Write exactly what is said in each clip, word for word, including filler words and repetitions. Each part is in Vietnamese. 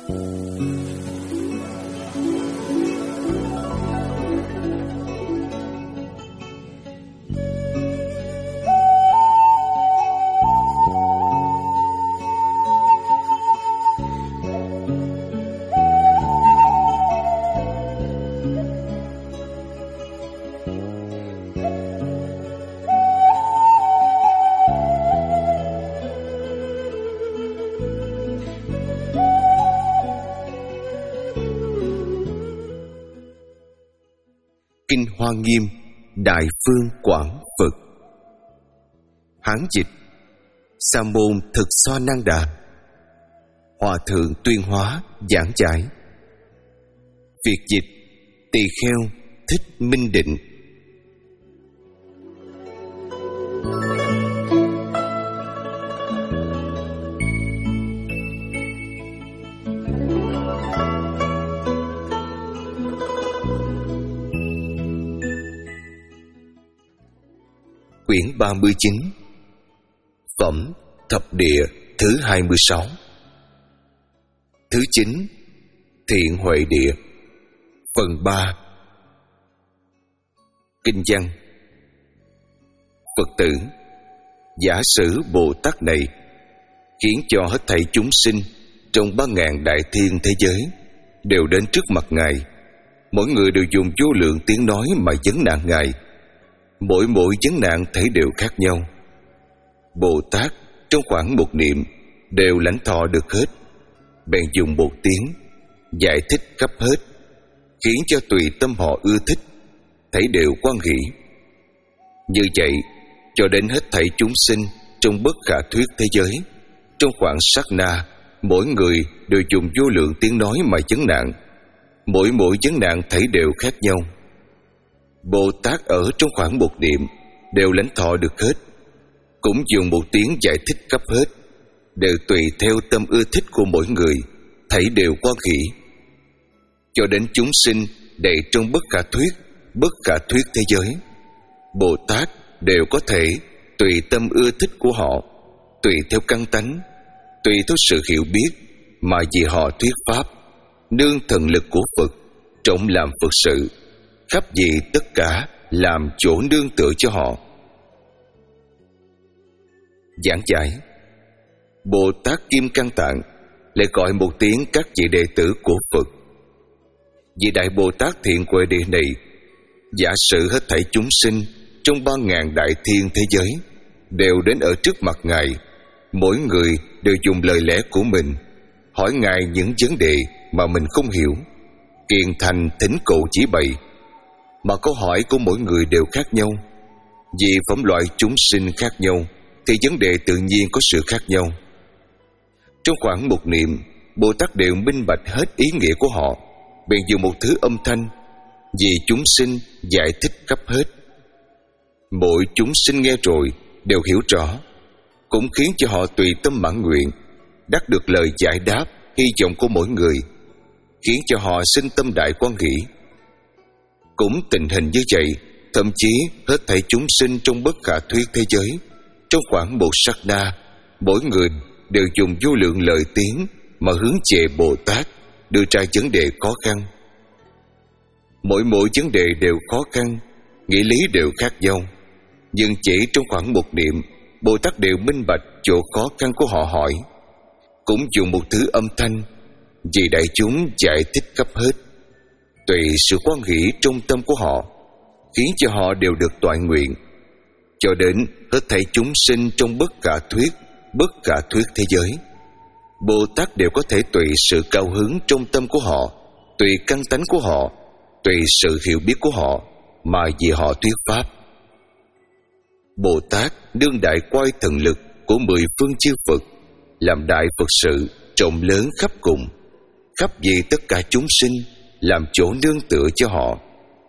Kinh Hoa Nghiêm Đại Phương Quảng Phật. Hán dịch: Sa môn Thực Xoa Năng Đà. Hòa thượng Tuyên Hóa giảng giải. Việt dịch: Tỳ Kheo Thích Minh Định. Quyển ba mươi chín. Phẩm Thập Địa thứ hai mươi sáu. Thứ chín. Thiện Huệ Địa. Phần ba. Kinh văn. Phật tử, giả sử Bồ Tát này khiến cho hết thảy chúng sinh trong ba ngàn đại thiên thế giới đều đến trước mặt Ngài, mỗi người đều dùng vô lượng tiếng nói mà vấn nạn Ngài. Mỗi mỗi vấn nạn thấy đều khác nhau. Bồ Tát trong khoảng một niệm đều lãnh thọ được hết, bèn dùng một tiếng giải thích khắp hết, khiến cho tùy tâm họ ưa thích, thấy đều quan hỷ. Như vậy cho đến hết thảy chúng sinh trong bất khả thuyết thế giới, trong khoảng sát na, mỗi người đều dùng vô lượng tiếng nói mà vấn nạn. Mỗi mỗi vấn nạn thấy đều khác nhau. Bồ Tát ở trong khoảng một niệm đều lãnh thọ được hết, cũng dùng một tiếng giải thích khắp hết, đều tùy theo tâm ưa thích của mỗi người, thấy đều quan hỷ. Cho đến chúng sinh đầy trong bất khả thuyết, bất khả thuyết thế giới, Bồ Tát đều có thể tùy tâm ưa thích của họ, tùy theo căn tánh, tùy theo sự hiểu biết mà vì họ thuyết pháp, nương thần lực của Phật, trọng làm Phật sự, khắp gì tất cả làm chỗ nương tựa cho họ. Giảng giải. Bồ Tát Kim Cang Tạng lại gọi một tiếng các vị đệ tử của Phật. Vị Đại Bồ Tát Thiện Huệ Địa này, giả sử hết thảy chúng sinh trong ba ngàn đại thiên thế giới đều đến ở trước mặt Ngài, mỗi người đều dùng lời lẽ của mình hỏi Ngài những vấn đề mà mình không hiểu, kiền thành thỉnh cầu chỉ bày. Mà câu hỏi của mỗi người đều khác nhau. Vì phẩm loại chúng sinh khác nhau thì vấn đề tự nhiên có sự khác nhau. Trong khoảng một niệm, Bồ Tát đều minh bạch hết ý nghĩa của họ, bèn dùng một thứ âm thanh vì chúng sinh giải thích khắp hết. Mỗi chúng sinh nghe rồi đều hiểu rõ, cũng khiến cho họ tùy tâm mãn nguyện, đắc được lời giải đáp hy vọng của mỗi người, khiến cho họ sinh tâm đại quan hỷ. Cũng tình hình như vậy, thậm chí hết thảy chúng sinh trong bất khả thuyết thế giới, trong khoảng một sát na, mỗi người đều dùng vô lượng lời tiếng mà hướng về Bồ Tát, đưa ra vấn đề khó khăn. Mỗi mỗi vấn đề đều khó khăn, nghĩa lý đều khác nhau, nhưng chỉ trong khoảng một niệm, Bồ Tát đều minh bạch chỗ khó khăn của họ hỏi, cũng dùng một thứ âm thanh vì đại chúng giải thích khắp hết, tùy sự quan hỷ trong tâm của họ, khiến cho họ đều được toại nguyện. Cho đến hết thảy chúng sinh trong bất khả thuyết, bất khả thuyết thế giới, Bồ Tát đều có thể tùy sự cao hứng trong tâm của họ, tùy căn tánh của họ, tùy sự hiểu biết của họ mà vì họ thuyết pháp. Bồ Tát đương đại quay thần lực của mười phương chư Phật, làm đại Phật sự rộng lớn khắp cùng, khắp vì tất cả chúng sinh, làm chỗ nương tựa cho họ.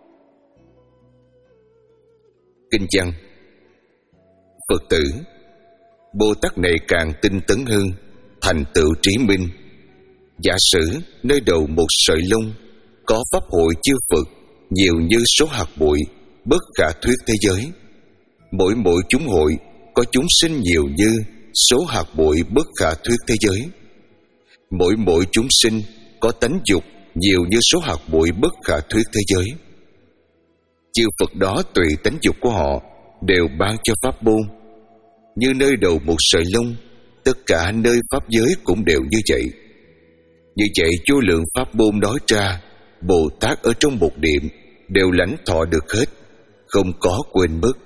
Kinh văn. Phật tử, Bồ Tát này càng tinh tấn hơn, thành tựu trí minh. Giả sử nơi đầu một sợi lông có pháp hội chư Phật nhiều như số hạt bụi, bất khả thuyết thế giới. Mỗi mỗi chúng hội có chúng sinh nhiều như số hạt bụi, bất khả thuyết thế giới. Mỗi mỗi chúng sinh có tánh dục nhiều như số hạt bụi bất khả thuyết thế giới. Chư Phật đó tùy tánh dục của họ đều ban cho pháp môn. Như nơi đầu một sợi lông, tất cả nơi pháp giới cũng đều như vậy. Như vậy vô lượng pháp môn nói ra, Bồ Tát ở trong một niệm đều lãnh thọ được hết, không có quên mất.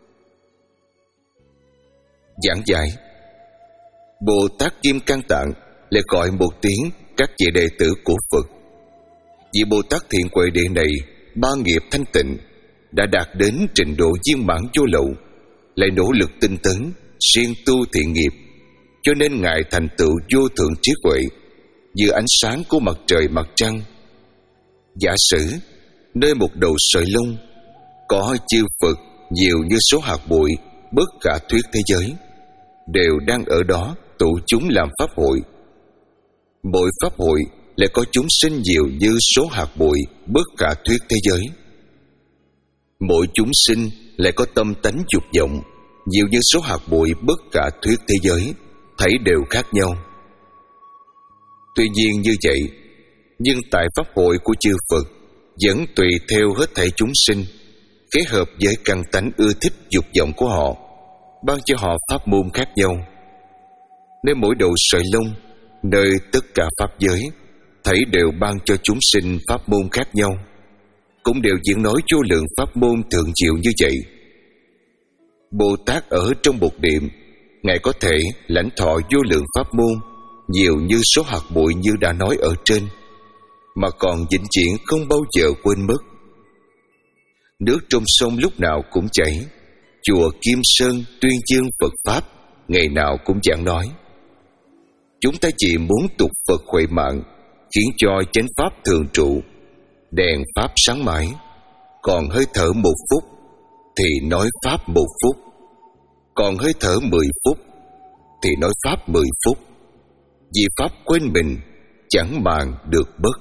Giảng giải: Bồ Tát Kim Cang Tạng lại gọi một tiếng các vị đệ tử của Phật. Vị Bồ Tát thiện huệ địa này ba nghiệp thanh tịnh, đã đạt đến trình độ viên mãn vô lậu, lại nỗ lực tinh tấn siêng tu thiện nghiệp, cho nên ngài thành tựu vô thượng trí huệ như ánh sáng của mặt trời mặt trăng. Giả sử nơi một đầu sợi lông có chư Phật nhiều như số hạt bụi bất khả thuyết thế giới, đều đang ở đó tụ chúng làm pháp hội. Mỗi pháp hội lại có chúng sinh nhiều như số hạt bụi bất khả thuyết thế giới. Mỗi chúng sinh lại có tâm tánh dục vọng nhiều như số hạt bụi bất khả thuyết thế giới, thấy đều khác nhau. Tuy nhiên như vậy, nhưng tại pháp hội của chư Phật vẫn tùy theo hết thảy chúng sinh, kết hợp với căn tánh ưa thích dục vọng của họ, ban cho họ pháp môn khác nhau. Nên mỗi đầu sợi lông nơi tất cả pháp giới, thảy đều ban cho chúng sinh pháp môn khác nhau, cũng đều diễn nói vô lượng pháp môn thượng diệu như vậy. Bồ Tát ở trong một niệm, ngài có thể lãnh thọ vô lượng pháp môn nhiều như số hạt bụi như đã nói ở trên, mà còn vĩnh viễn không bao giờ quên mất. Nước trong sông lúc nào cũng chảy, chùa Kim Sơn tuyên dương Phật pháp ngày nào cũng giảng nói. Chúng ta chỉ muốn tục Phật huệ mạng, khiến cho chánh pháp thường trụ, đèn pháp sáng mãi. Còn hơi thở một phút thì nói pháp một phút, còn hơi thở mười phút thì nói pháp mười phút. Vì pháp quên mình, chẳng màng được bất.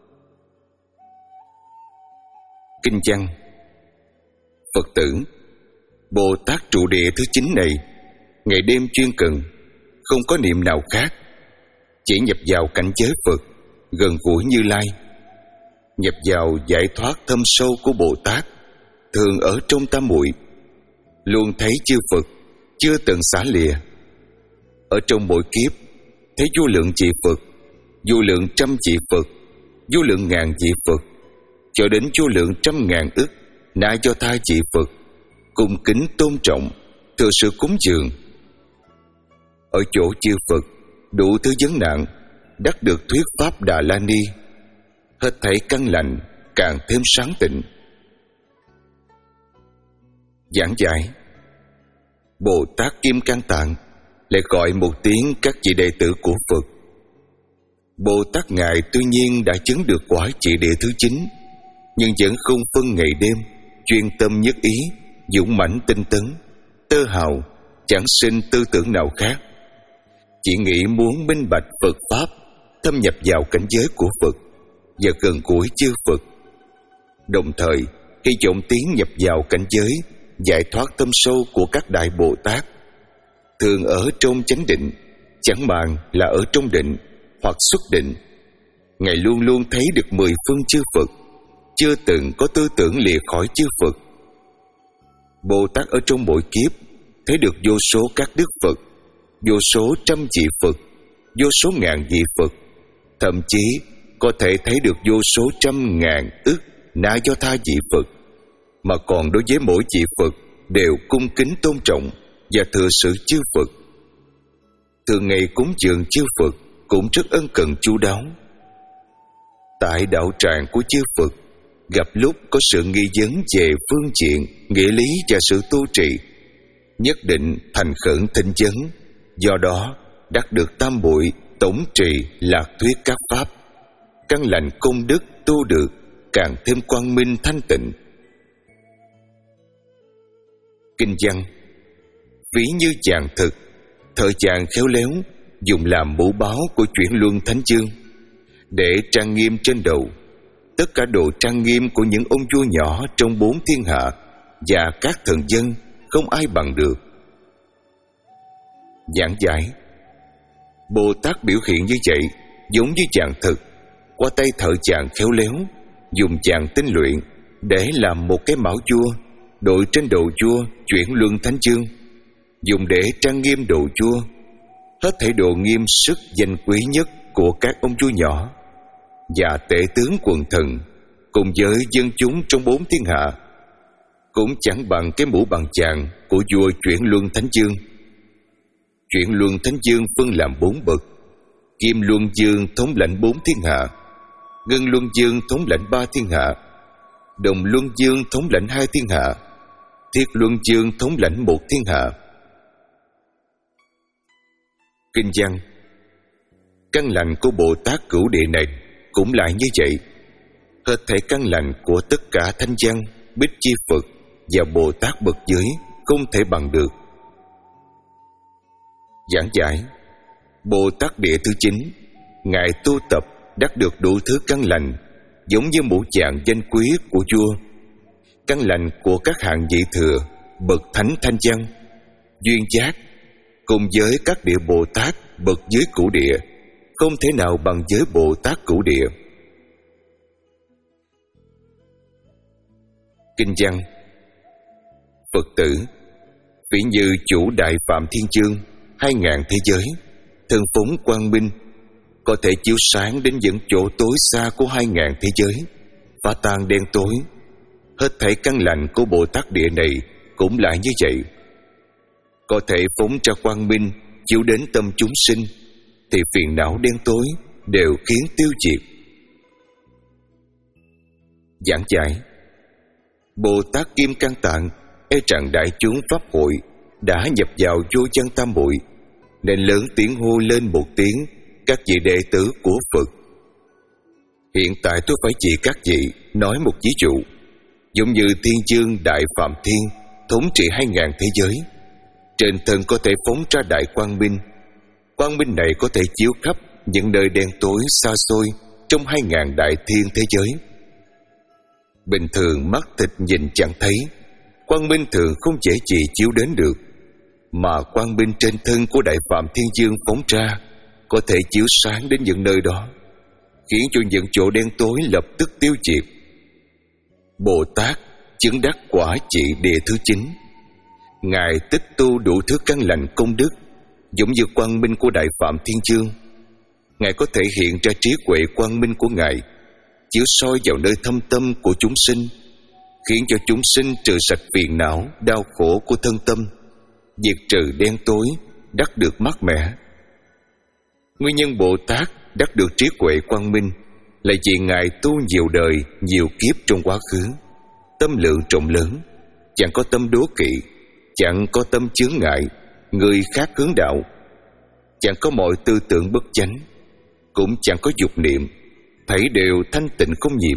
Kinh văn: Phật tử, Bồ Tát trụ địa thứ chín này, ngày đêm chuyên cần, không có niệm nào khác, chỉ nhập vào cảnh giới Phật, gần gũi Như Lai. Nhập vào giải thoát thâm sâu của Bồ Tát, thường ở trong tam muội, luôn thấy chư Phật chưa từng xả lìa. Ở trong mỗi kiếp, thấy vô lượng vị Phật, vô lượng trăm vị Phật, vô lượng ngàn vị Phật, cho đến vô lượng trăm ngàn ức na do tha vị Phật, cung kính tôn trọng, thừa sự cúng dường. Ở chỗ chư Phật đủ thứ vấn nạn, đắc được thuyết pháp Đà La Ni, hết thảy căn lành càng thêm sáng tịnh. Giảng giải: Bồ Tát Kim Cang Tạng lại gọi một tiếng các vị đệ tử của Phật. Bồ Tát ngài tuy nhiên đã chứng được quả trị địa thứ chín, nhưng vẫn không phân ngày đêm, chuyên tâm nhất ý, dũng mãnh tinh tấn, tơ hào, chẳng sinh tư tưởng nào khác, chỉ nghĩ muốn minh bạch Phật pháp, thâm nhập vào cảnh giới của Phật và gần gũi chư Phật. Đồng thời hy vọng tiến nhập vào cảnh giới giải thoát tâm sâu của các đại Bồ Tát, thường ở trong chánh định, chẳng màng là ở trong định hoặc xuất định. Ngài luôn luôn thấy được mười phương chư Phật, chưa từng có tư tưởng lìa khỏi chư Phật. Bồ Tát ở trong mỗi kiếp thấy được vô số các đức Phật, vô số trăm vị Phật, vô số ngàn vị Phật, thậm chí có thể thấy được vô số trăm ngàn ức na do tha vị Phật, mà còn đối với mỗi vị Phật đều cung kính tôn trọng và thừa sự chư Phật. Thường ngày cúng dường chư Phật cũng rất ân cần chu đáo. Tại đạo tràng của chư Phật, gặp lúc có sự nghi vấn về phương diện nghĩa lý và sự tu trì, nhất định thành khẩn thỉnh vấn, do đó đắc được tam muội tổng trì lạc thuyết các pháp, căn lành công đức tu được càng thêm quang minh thanh tịnh. Kinh văn: Ví như chàng thực, thời chàng khéo léo, dùng làm mũ báo của chuyển luân thánh chương, để trang nghiêm trên đầu tất cả độ trang nghiêm của những ông vua nhỏ trong bốn thiên hạ và các thần dân, không ai bằng được. Giảng giải: Bồ Tát biểu hiện như vậy giống như chàng thực, qua tay thợ chàng khéo léo, dùng chàng tinh luyện để làm một cái mão vua, đội trên đầu vua chuyển luân thánh chương, dùng để trang nghiêm đồ vua. Hết thảy đồ nghiêm sức danh quý nhất của các ông vua nhỏ và tể tướng quần thần cùng với dân chúng trong bốn thiên hạ cũng chẳng bằng cái mũ bằng chàng của vua chuyển luân thánh chương. Chuyển luân thánh chương phân làm bốn bậc: Kim luân dương thống lãnh bốn thiên hạ, Ngân luân dương thống lãnh ba thiên hạ, Đồng luân dương thống lãnh hai thiên hạ, Thiết luân dương thống lãnh một thiên hạ. Kinh văn: Căn lành của Bồ Tát Cửu Địa này cũng lại như vậy. Hết thảy căn lành của tất cả thánh văn, Bích Chi Phật và Bồ Tát bậc dưới không thể bằng được. Giảng giải: Bồ Tát Địa thứ chín, Ngài tu tập đắc được đủ thứ căn lành, giống như mũ chàng danh quý của vua. Căn lành của các hạng vị thừa, bậc thánh thanh văn, duyên giác, cùng với các địa Bồ Tát bậc dưới cửu địa, không thể nào bằng với Bồ Tát Cửu Địa. Kinh văn: Phật tử, ví như chủ Đại Phạm Thiên Chương, hai ngàn thế giới, thân phóng quang minh, có thể chiếu sáng đến những chỗ tối xa của hai ngàn thế giới, phá tan đen tối. Hết thảy căn lành của Bồ Tát Địa này cũng lại như vậy. Có thể phóng ra quang minh chiếu đến tâm chúng sinh, thì phiền não đen tối đều khiến tiêu diệt. Giảng giải: Bồ Tát Kim Cang Tạng e rằng đại chúng pháp hội đã nhập vào vô chân tam muội, nên lớn tiếng hô lên một tiếng các vị đệ tử của Phật. Hiện tại tôi phải chỉ các vị nói một ví dụ. Giống như Thiên Dương Đại Phạm Thiên thống trị hai ngàn thế giới, trên thân có thể phóng ra đại quang minh. Quang minh này có thể chiếu khắp những nơi đen tối xa xôi trong hai ngàn đại thiên thế giới. Bình thường mắt thịt nhìn chẳng thấy, quang minh thường không dễ gì chiếu đến được, mà quang minh trên thân của Đại Phạm Thiên Dương phóng ra có thể chiếu sáng đến những nơi đó, khiến cho những chỗ đen tối lập tức tiêu diệt. Bồ Tát chứng đắc quả trị địa thứ chín, Ngài tích tu đủ thứ căn lành công đức, giống như quang minh của Đại Phạm Thiên Dương. Ngài có thể hiện ra trí huệ quang minh của Ngài, chiếu soi vào nơi thâm tâm của chúng sinh, khiến cho chúng sinh trừ sạch phiền não, đau khổ của thân tâm, diệt trừ đen tối, đắc được mát mẻ. Nguyên nhân Bồ Tát đắc được trí huệ quang minh là vì Ngài tu nhiều đời, nhiều kiếp trong quá khứ, tâm lượng rộng lớn, chẳng có tâm đố kỵ, chẳng có tâm chướng ngại người khác hướng đạo, chẳng có mọi tư tưởng bất chánh, cũng chẳng có dục niệm, thấy đều thanh tịnh không nhiễm.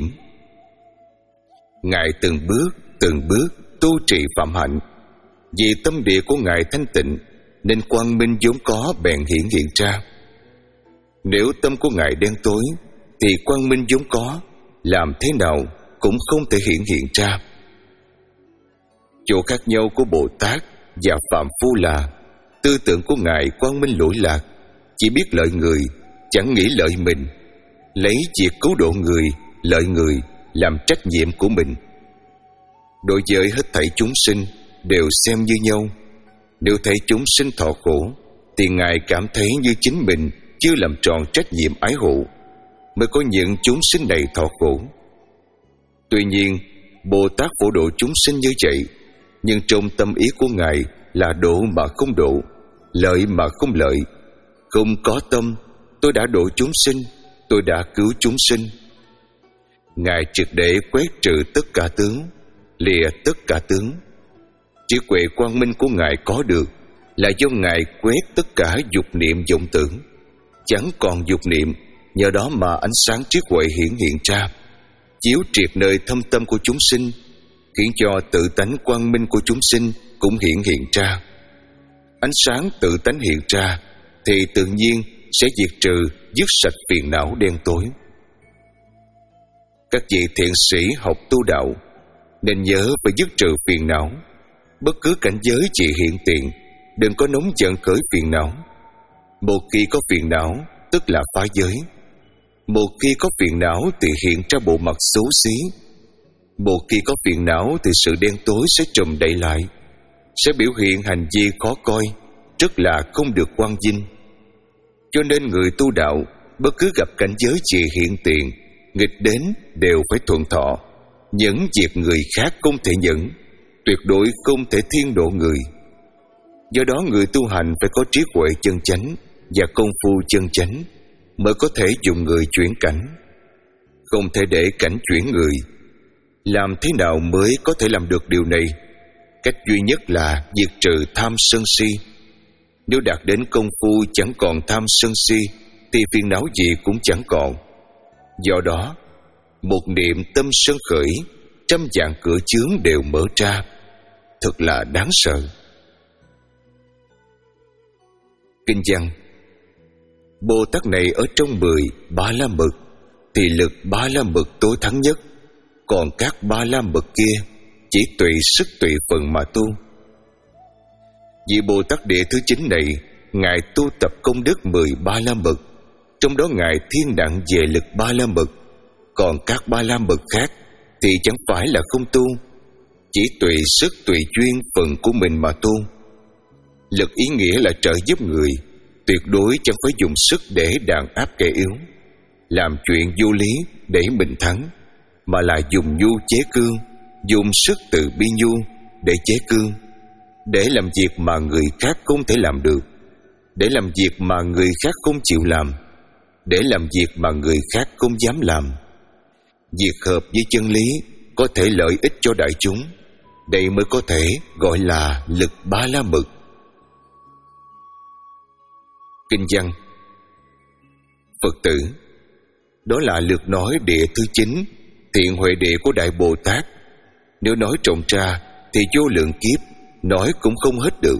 Ngài từng bước từng bước tu trì phạm hạnh, vì tâm địa của Ngài thanh tịnh nên quang minh vốn có bèn hiện hiện ra. Nếu tâm của Ngài đen tối thì quang minh vốn có làm thế nào cũng không thể hiện hiện ra. Chỗ khác nhau của Bồ Tát và phạm phu là tư tưởng của Ngài quang minh lỗi lạc, chỉ biết lợi người, chẳng nghĩ lợi mình, lấy việc cứu độ người, lợi người làm trách nhiệm của mình. Đối với hết thảy chúng sinh đều xem như nhau. Nếu thấy chúng sinh thọ khổ thì Ngài cảm thấy như chính mình chưa làm tròn trách nhiệm ái hộ, mới có những chúng sinh này thọ khổ. Tuy nhiên, Bồ Tát phổ độ chúng sinh như vậy, nhưng trong tâm ý của Ngài là độ mà không độ, lợi mà không lợi. Không có tâm, tôi đã độ chúng sinh, tôi đã cứu chúng sinh. Ngài triệt để quét trừ tất cả tướng, lìa tất cả tướng. Trí huệ quang minh của Ngài có được là do Ngài quét tất cả dục niệm vọng tưởng, chẳng còn dục niệm, nhờ đó mà ánh sáng trí huệ hiển hiện ra, chiếu triệt nơi thâm tâm của chúng sinh, khiến cho tự tánh quang minh của chúng sinh cũng hiện hiện ra. Ánh sáng tự tánh hiện ra thì tự nhiên sẽ diệt trừ, dứt sạch phiền não đen tối. Các vị thiện sĩ học tu đạo nên nhớ phải dứt trừ phiền não. Bất cứ cảnh giới gì hiện tiền, đừng có nóng giận khởi phiền não. Một khi có phiền não tức là phá giới, Một khi có phiền não thì hiện ra bộ mặt xấu xí. Một khi có phiền não thì sự đen tối sẽ trùm đậy lại, sẽ biểu hiện hành vi khó coi, rất là không được quang vinh. Cho nên người tu đạo bất cứ gặp cảnh giới gì hiện tiền, nghịch đến đều phải thuận thọ, nhẫn việc người khác không thể nhẫn, tuyệt đối không thể thiên độ người. Do đó người tu hành phải có trí huệ chân chánh và công phu chân chánh mới có thể dùng người chuyển cảnh, không thể để cảnh chuyển người. Làm thế nào mới có thể làm được điều này? Cách duy nhất là diệt trừ tham sân si. Nếu đạt đến công phu chẳng còn tham sân si thì phiền não gì cũng chẳng còn. Do đó, một niệm tâm sân khởi, trăm vạn cửa chướng đều mở ra. Thật là đáng sợ. Kinh văn: Bồ Tát này ở trong mười ba la mật thì lực ba la mật tối thắng nhất, còn các ba la mật kia chỉ tùy sức tùy phần mà tu. Vị Bồ Tát địa thứ chín này, ngài tu tập công đức mười ba la mật, trong đó ngài thiên nặng về lực ba la mật, còn các ba la mật khác thì chẳng phải là không tu, chỉ tùy sức tùy duyên phần của mình mà tu. Lực ý nghĩa là trợ giúp người, tuyệt đối chẳng phải dùng sức để đàn áp kẻ yếu, làm chuyện vô lý để mình thắng, mà là dùng nhu chế cương, dùng sức từ bi nhu để chế cương, để làm việc mà người khác không thể làm được, để làm việc mà người khác không chịu làm, để làm việc mà người khác không dám làm. Việc hợp với chân lý có thể lợi ích cho đại chúng, đây mới có thể gọi là lực ba la mật. Kinh văn: Phật tử, đó là lượt nói địa thứ chín, thiện huệ địa của Đại Bồ Tát. Nếu nói trồng ra thì vô lượng kiếp, nói cũng không hết được.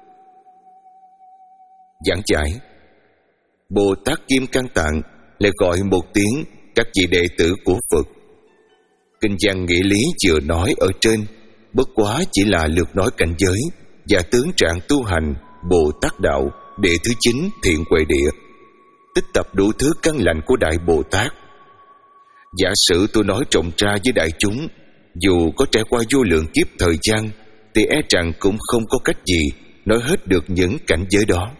Giảng giải: Bồ Tát Kim Cang Tạng lại gọi một tiếng các vị đệ tử của Phật. Kinh văn nghĩa lý vừa nói ở trên bất quá chỉ là lượt nói cảnh giới và tướng trạng tu hành Bồ Tát đạo địa thứ chín thiện huệ địa, tích tập đủ thứ căn lành của Đại Bồ Tát. Giả sử tôi nói rộng ra với đại chúng, dù có trải qua vô lượng kiếp thời gian thì e rằng cũng không có cách gì nói hết được những cảnh giới đó.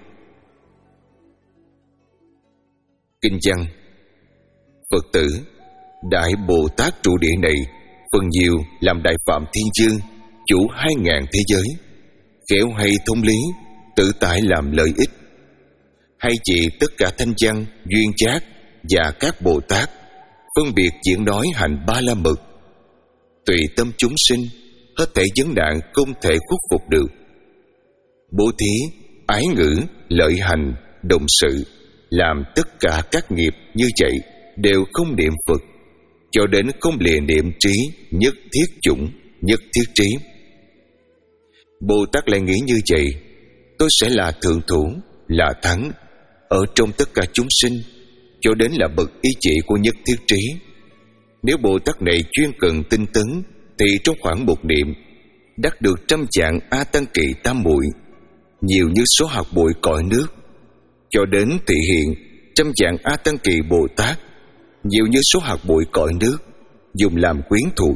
Kinh văn: Phật tử, Đại Bồ Tát trụ địa này phần nhiều làm Đại Phạm Thiên Dương, chủ hai ngàn thế giới, khéo hay thông lý, tự tại làm lợi ích. Hay chỉ tất cả thanh văn, duyên giác và các Bồ Tát phân biệt diễn nói hành ba la mật, tùy tâm chúng sinh, hết thảy vấn nạn không thể khuất phục được. Bố thí, ái ngữ, lợi hành, động sự, làm tất cả các nghiệp như vậy đều không niệm Phật, cho đến không lìa niệm trí nhất thiết chủng, nhất thiết trí. Bồ Tát lại nghĩ như vậy, tôi sẽ là thượng thủ, là thắng ở trong tất cả chúng sinh, cho đến là bậc ý chỉ của nhất thiết trí. Nếu Bồ Tát này chuyên cần tinh tấn thì trong khoảng một niệm đắc được trăm vạn a tăng kỳ tam muội, nhiều như số hạt bụi cõi nước, cho đến thị hiện trăm vạn a tăng kỳ Bồ Tát, nhiều như số hạt bụi cõi nước, dùng làm quyến thuộc.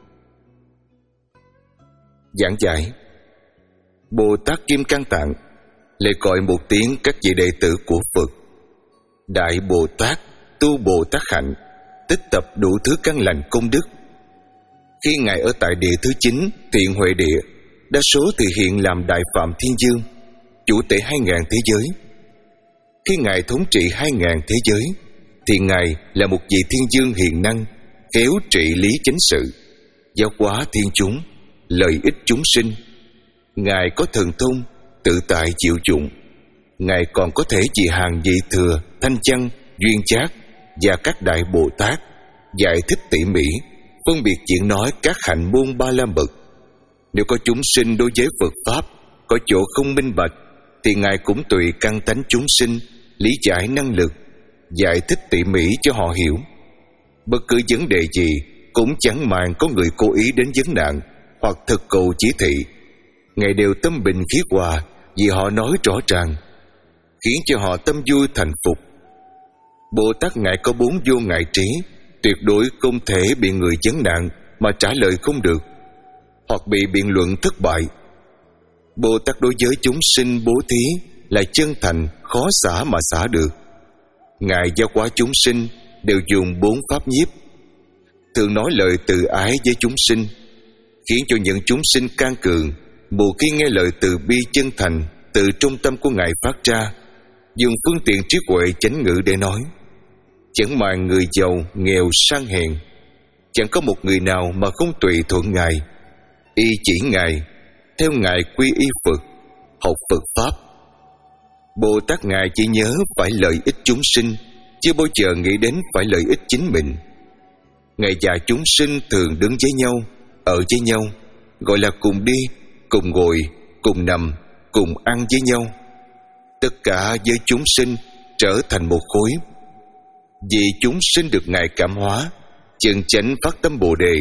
Giảng giải: Bồ Tát Kim Cang Tạng lại gọi một tiếng các vị đệ tử của Phật. Đại Bồ Tát tu Bồ Tát hạnh, tích tập đủ thứ căn lành công đức. Khi ngài ở tại địa thứ chín thiện huệ địa, đa số thì hiện làm Đại Phạm Thiên Dương, chủ tể hai ngàn thế giới. Khi ngài thống trị hai ngàn thế giới thì ngài là một vị thiên dương hiền năng, khéo trị lý chánh sự, giáo hóa thiên chúng, lợi ích chúng sinh. Ngài có thần thông, tự tại chịu dụng. Ngài còn có thể vì hàng vị thừa, thanh văn, duyên giác và các đại Bồ Tát giải thích tỉ mỉ, phân biệt diễn nói các hạnh môn ba la mật. Nếu có chúng sinh đối với Phật Pháp có chỗ không minh bạch thì ngài cũng tùy căn tánh chúng sinh, lý giải năng lực, giải thích tỉ mỉ cho họ hiểu. Bất cứ vấn đề gì cũng chẳng màng có người cố ý đến vấn nạn hoặc thực cầu chỉ thị. Ngài đều tâm bình khí hòa vì họ nói rõ ràng, khiến cho họ tâm vui thành phục. Bồ Tát Ngài có bốn vô ngại trí, tuyệt đối không thể bị người vấn nạn mà trả lời không được, hoặc bị biện luận thất bại. Bồ Tát đối với chúng sinh bố thí là chân thành, khó xả mà xả được. Ngài giáo hóa chúng sinh đều dùng bốn pháp nhiếp, thường nói lời từ ái với chúng sinh, khiến cho những chúng sinh can cường, một khi nghe lời từ bi chân thành từ trung tâm của Ngài phát ra, dùng phương tiện trí huệ chánh ngữ để nói. Chẳng màng người giàu, nghèo, sang hèn, chẳng có một người nào mà không tùy thuận Ngài, y chỉ Ngài, theo Ngài quy y Phật, học Phật Pháp. Bồ Tát Ngài chỉ nhớ phải lợi ích chúng sinh, chưa bao giờ nghĩ đến phải lợi ích chính mình. Ngài và chúng sinh thường đứng với nhau, ở với nhau, gọi là cùng đi, cùng ngồi, cùng nằm, cùng ăn với nhau. Tất cả với chúng sinh trở thành một khối. Vì chúng sinh được Ngài cảm hóa, chân chánh phát tâm Bồ Đề.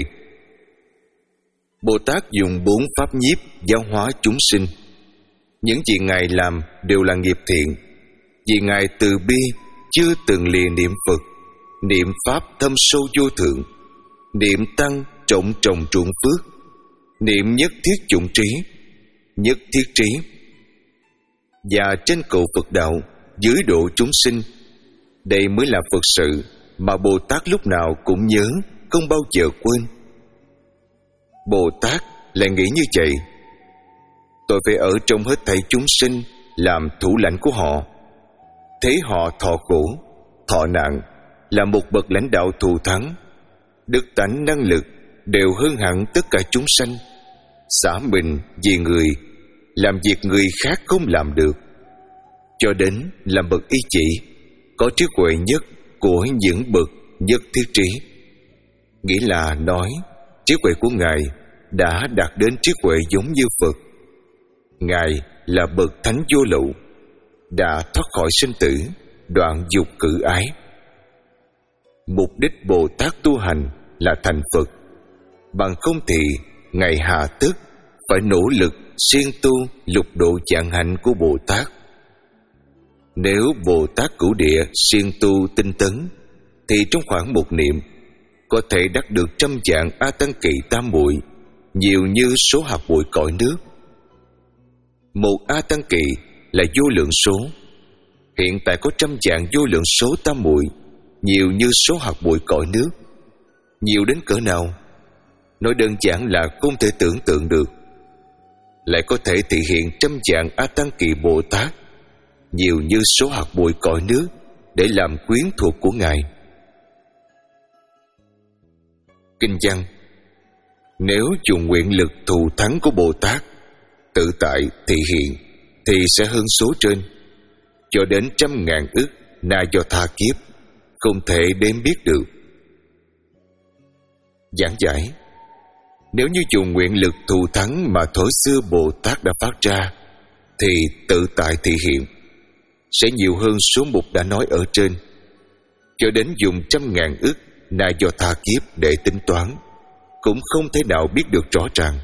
Bồ Tát dùng bốn pháp nhiếp giáo hóa chúng sinh. Những gì Ngài làm đều là nghiệp thiện, vì Ngài từ bi chưa từng lìa niệm Phật, niệm Pháp thâm sâu vô thượng, niệm Tăng trọng trồng ruộng phước, niệm nhất thiết chủng trí, nhất thiết trí. Và trên cầu Phật đạo, dưới độ chúng sinh, đây mới là Phật sự mà Bồ Tát lúc nào cũng nhớ, không bao giờ quên. Bồ Tát lại nghĩ như vậy: tôi phải ở trong hết thảy chúng sinh, làm thủ lãnh của họ, thấy họ thọ khổ, thọ nạn, là một bậc lãnh đạo thù thắng, đức tánh năng lực đều hơn hẳn tất cả chúng sanh, xả mình vì người, làm việc người khác không làm được, cho đến làm bậc ý chỉ, có trí huệ nhất của những bậc nhất thiết trí. Nghĩa là nói trí huệ của Ngài đã đạt đến trí huệ giống như Phật. Ngài là bậc thánh vô lậu, đã thoát khỏi sinh tử, đoạn dục cử ái. Mục đích Bồ Tát tu hành là thành Phật, bằng không thì Ngài hạ tức phải nỗ lực siêng tu lục độ vạn hạnh của Bồ Tát. Nếu Bồ Tát Cửu Địa siêng tu tinh tấn, thì trong khoảng một niệm có thể đắc được trăm vạn A Tăng Kỳ tam muội, nhiều như số hạt bụi cõi nước. Một A Tăng Kỳ là vô lượng số, hiện tại có trăm vạn vô lượng số tam muội, nhiều như số hạt bụi cõi nước. Nhiều đến cỡ nào? Nói đơn giản là không thể tưởng tượng được. Lại có thể thể hiện trăm vạn A Tăng Kỳ Bồ Tát, nhiều như số hạt bụi cõi nước, để làm quyến thuộc của Ngài. Kinh văn: nếu dùng nguyện lực thù thắng của Bồ Tát tự tại thị hiện, thì sẽ hơn số trên, cho đến trăm ngàn ức na do tha kiếp, không thể đếm biết được. Giảng giải: nếu như dùng nguyện lực thù thắng mà thổi xưa Bồ Tát đã phát ra, thì tự tại thị hiện sẽ nhiều hơn số mục đã nói ở trên, cho đến dùng trăm ngàn ức na do tha kiếp để tính toán, cũng không thể nào biết được rõ ràng.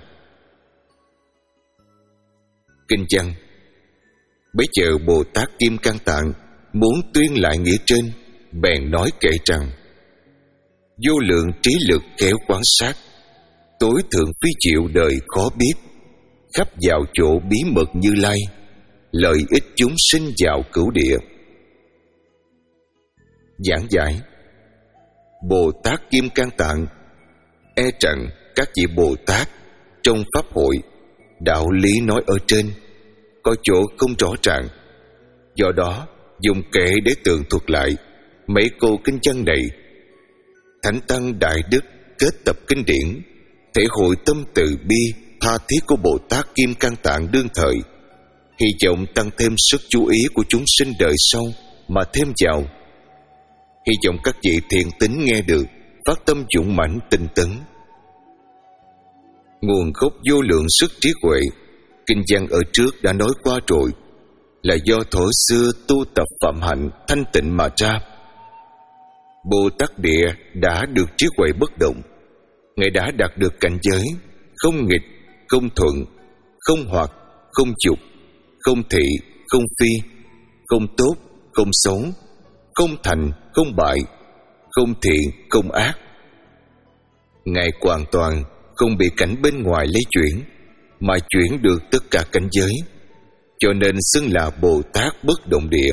Kinh văn: bấy giờ Bồ Tát Kim Cang Tạng muốn tuyên lại nghĩa trên, bèn nói kệ rằng: vô lượng trí lực khéo quan sát, tối thượng phi diệu đời khó biết, khắp vào chỗ bí mật Như Lai, lợi ích chúng sinh vào cửu địa. Giảng giải: Bồ Tát Kim Cang Tạng e rằng các vị Bồ Tát trong pháp hội đạo lý nói ở trên có chỗ không rõ ràng, do đó dùng kệ để tường thuật lại mấy câu kinh văn này. Thánh tăng đại đức kết tập kinh điển, thể hội tâm từ bi tha thiết của Bồ Tát Kim Cang Tạng đương thời, hy vọng tăng thêm sức chú ý của chúng sinh đời sau mà thêm vào. Hy vọng các vị thiện tín nghe được, phát tâm dũng mãnh tinh tấn. Nguồn gốc vô lượng sức trí huệ, kinh văn ở trước đã nói qua rồi, là do thuở xưa tu tập phạm hạnh thanh tịnh mà ra. Bồ Tát Địa đã được trí huệ bất động, Ngài đã đạt được cảnh giới không nghịch, không thuận, không hoặc, không dục, không thị, không phi, không tốt, không xấu, không thành, không bại, không thiện, không ác. Ngài hoàn toàn không bị cảnh bên ngoài lấy chuyển, mà chuyển được tất cả cảnh giới, cho nên xưng là Bồ Tát bất động địa.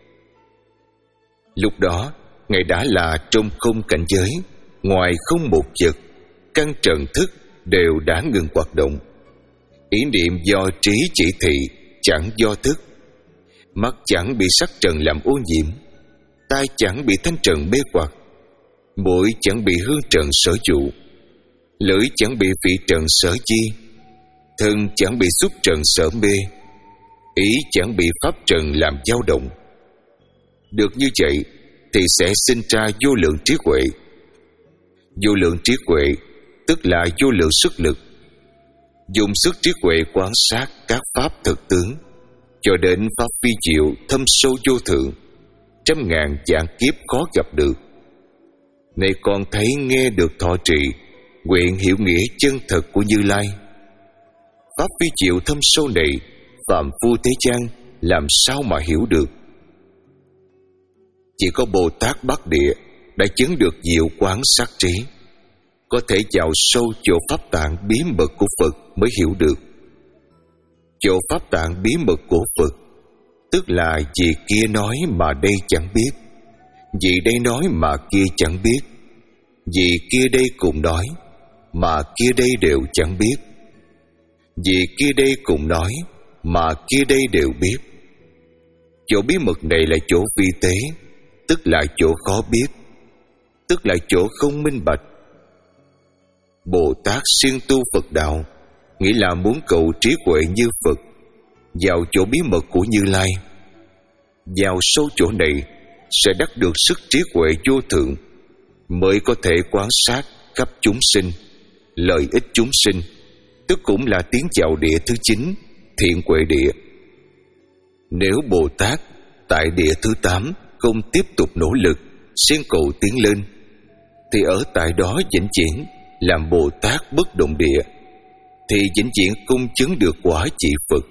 Lúc đó Ngài đã là trong không cảnh giới, ngoài không một vật, căn trần thức đều đã ngừng hoạt động. Ý niệm do trí chỉ thị, chẳng do thức. Mắt chẳng bị sắc trần làm ô nhiễm, tai chẳng bị thanh trần mê hoặc, mũi chẳng bị hương trần sở dụ, lưỡi chẳng bị vị trần sở chi, thân chẳng bị xúc trần sở mê, ý chẳng bị pháp trần làm dao động. Được như vậy thì sẽ sinh ra vô lượng trí huệ. Vô lượng trí huệ tức là vô lượng sức lực. Dùng sức trí huệ quan sát các pháp thực tướng, cho đến pháp vi diệu thâm sâu vô thượng, trăm ngàn vạn kiếp khó gặp được. Này con thấy nghe được thọ trì, nguyện hiểu nghĩa chân thật của Như Lai. Pháp vi diệu thâm sâu này, phạm phu thế gian làm sao mà hiểu được? Chỉ có Bồ Tát Bắc Địa đã chứng được diệu quán sát trí, có thể vào sâu chỗ pháp tạng bí mật của Phật mới hiểu được. Chỗ pháp tạng bí mật của Phật tức là vì kia nói mà đây chẳng biết, vì đây nói mà kia chẳng biết, vì kia đây cùng nói mà kia đây đều chẳng biết, vì kia đây cùng nói mà kia đây đều biết. Chỗ bí mật này là chỗ vi tế, tức là chỗ khó biết, tức là chỗ không minh bạch. Bồ Tát siêng tu Phật đạo, nghĩa là muốn cầu trí huệ như Phật, vào chỗ bí mật của Như Lai. Vào sâu chỗ này sẽ đắc được sức trí huệ vô thượng, mới có thể quan sát khắp chúng sinh, lợi ích chúng sinh, tức cũng là tiến vào địa thứ chín, thiện huệ địa. Nếu Bồ Tát tại địa thứ tám không tiếp tục nỗ lực siêng cầu tiến lên, thì ở tại đó vĩnh viễn làm Bồ Tát bất động địa, thì vĩnh viễn cung chứng được quả vị Phật.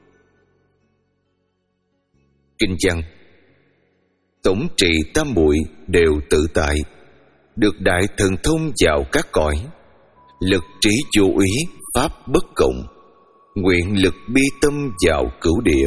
Kinh văn: tổng trị tam muội đều tự tại, được đại thần thông vào các cõi, lực trí vô úy pháp bất cộng, nguyện lực bi tâm vào cửu địa.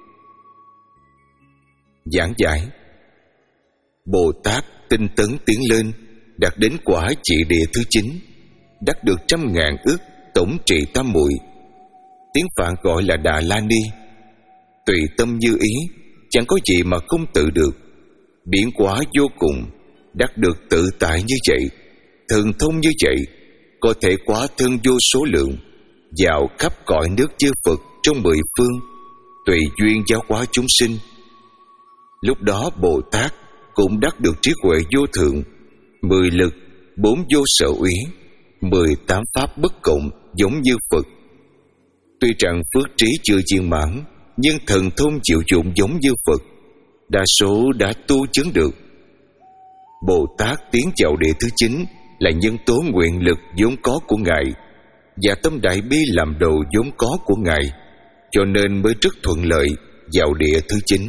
Giảng giải: Bồ Tát tinh tấn tiến lên, đạt đến quả vị địa thứ chín, đắc được trăm ngàn ức tổng trị tam muội. Tiếng Phạn gọi là Đà La Ni. Tùy tâm như ý, chẳng có gì mà không tự được. Biến hóa vô cùng, đắc được tự tại như vậy, thần thông như vậy, có thể quá thân vô số lượng, vào khắp cõi nước chư Phật trong mười phương, tùy duyên giáo hóa chúng sinh. Lúc đó Bồ Tát cũng đắc được trí huệ vô thượng, mười lực, bốn vô sở úy, mười tám pháp bất cộng giống như Phật. Tuy rằng phước trí chưa viên mãn, nhưng thần thông chịu dụng giống như Phật, đa số đã tu chứng được. Bồ Tát tiến vào địa thứ chín là nhân tố nguyện lực vốn có của Ngài, và tâm đại bi làm đầu vốn có của Ngài, cho nên mới rất thuận lợi vào địa thứ chín.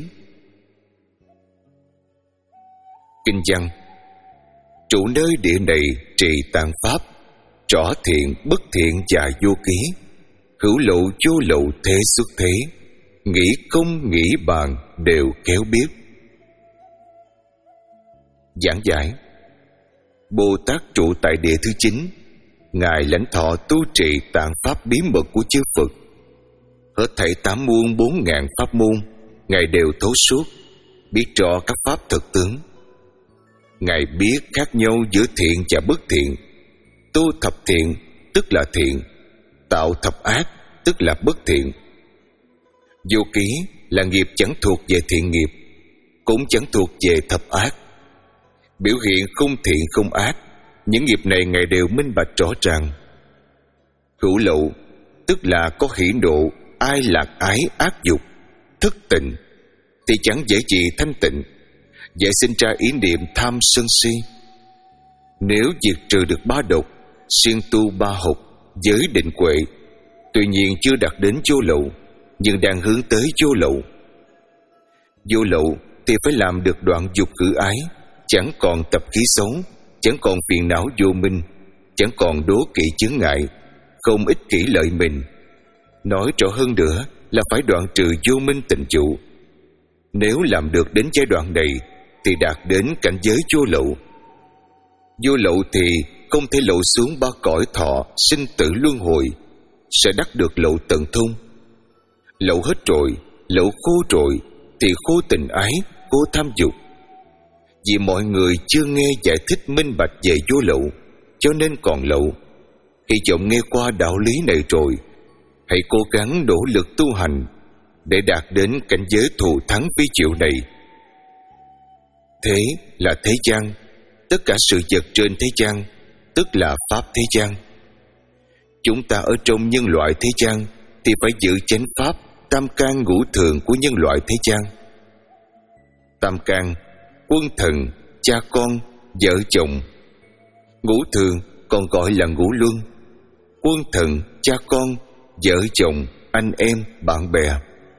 Kinh văn: trụ nơi địa này trì tạng pháp, rõ thiện bất thiện và vô ký, hữu lậu vô lậu thế xuất thế, nghĩ không nghĩ bàn đều khéo biết. Giảng giải: Bồ Tát trụ tại địa thứ chín, Ngài lãnh thọ tu trì tạng pháp bí mật của chư Phật. Hết thảy tám muôn bốn ngàn pháp môn, Ngài đều thấu suốt, biết rõ các pháp thực tướng. Ngài biết khác nhau giữa thiện và bất thiện. Tu thập thiện tức là thiện, tạo thập ác tức là bất thiện. Vô ký là nghiệp chẳng thuộc về thiện nghiệp, cũng chẳng thuộc về thập ác. Biểu hiện không thiện không ác, những nghiệp này Ngài đều minh bạch rõ ràng. Hữu lậu tức là có hỉ nộ, ai lạc ái ác dục, thất tịnh, thì chẳng dễ gì thanh tịnh, dễ sinh ra ý niệm tham sân si. Nếu diệt trừ được ba độc, siêng tu ba học, giới định huệ, tuy nhiên chưa đạt đến vô lậu, nhưng đang hướng tới vô lậu. Vô lậu thì phải làm được đoạn dục khử ái, chẳng còn tập khí xấu, chẳng còn phiền não vô minh, chẳng còn đố kỵ chướng ngại, không ích kỷ lợi mình. Nói rõ hơn nữa là phải đoạn trừ vô minh tịnh trụ. Nếu làm được đến giai đoạn này thì đạt đến cảnh giới vô lậu. Vô lậu thì không thể lậu xuống ba cõi thọ sinh tử luân hồi, sẽ đắc được lậu tận thông. Lậu hết rồi, lậu khô rồi thì khô tình ái, khô tham dục. Vì mọi người chưa nghe giải thích minh bạch về vô lậu, cho nên còn lậu. Hy vọng nghe qua đạo lý này rồi, hãy cố gắng nỗ lực tu hành để đạt đến cảnh giới thù thắng vi diệu này. Thế là thế gian, tất cả sự vật trên thế gian tức là pháp thế gian. Chúng ta ở trong nhân loại thế gian thì phải giữ chánh pháp tam can ngũ thường của nhân loại thế gian. Tam can, quân thần, cha con, vợ chồng. Ngũ thường còn gọi là ngũ luân. Quân thần, cha con, vợ chồng, anh em, bạn bè.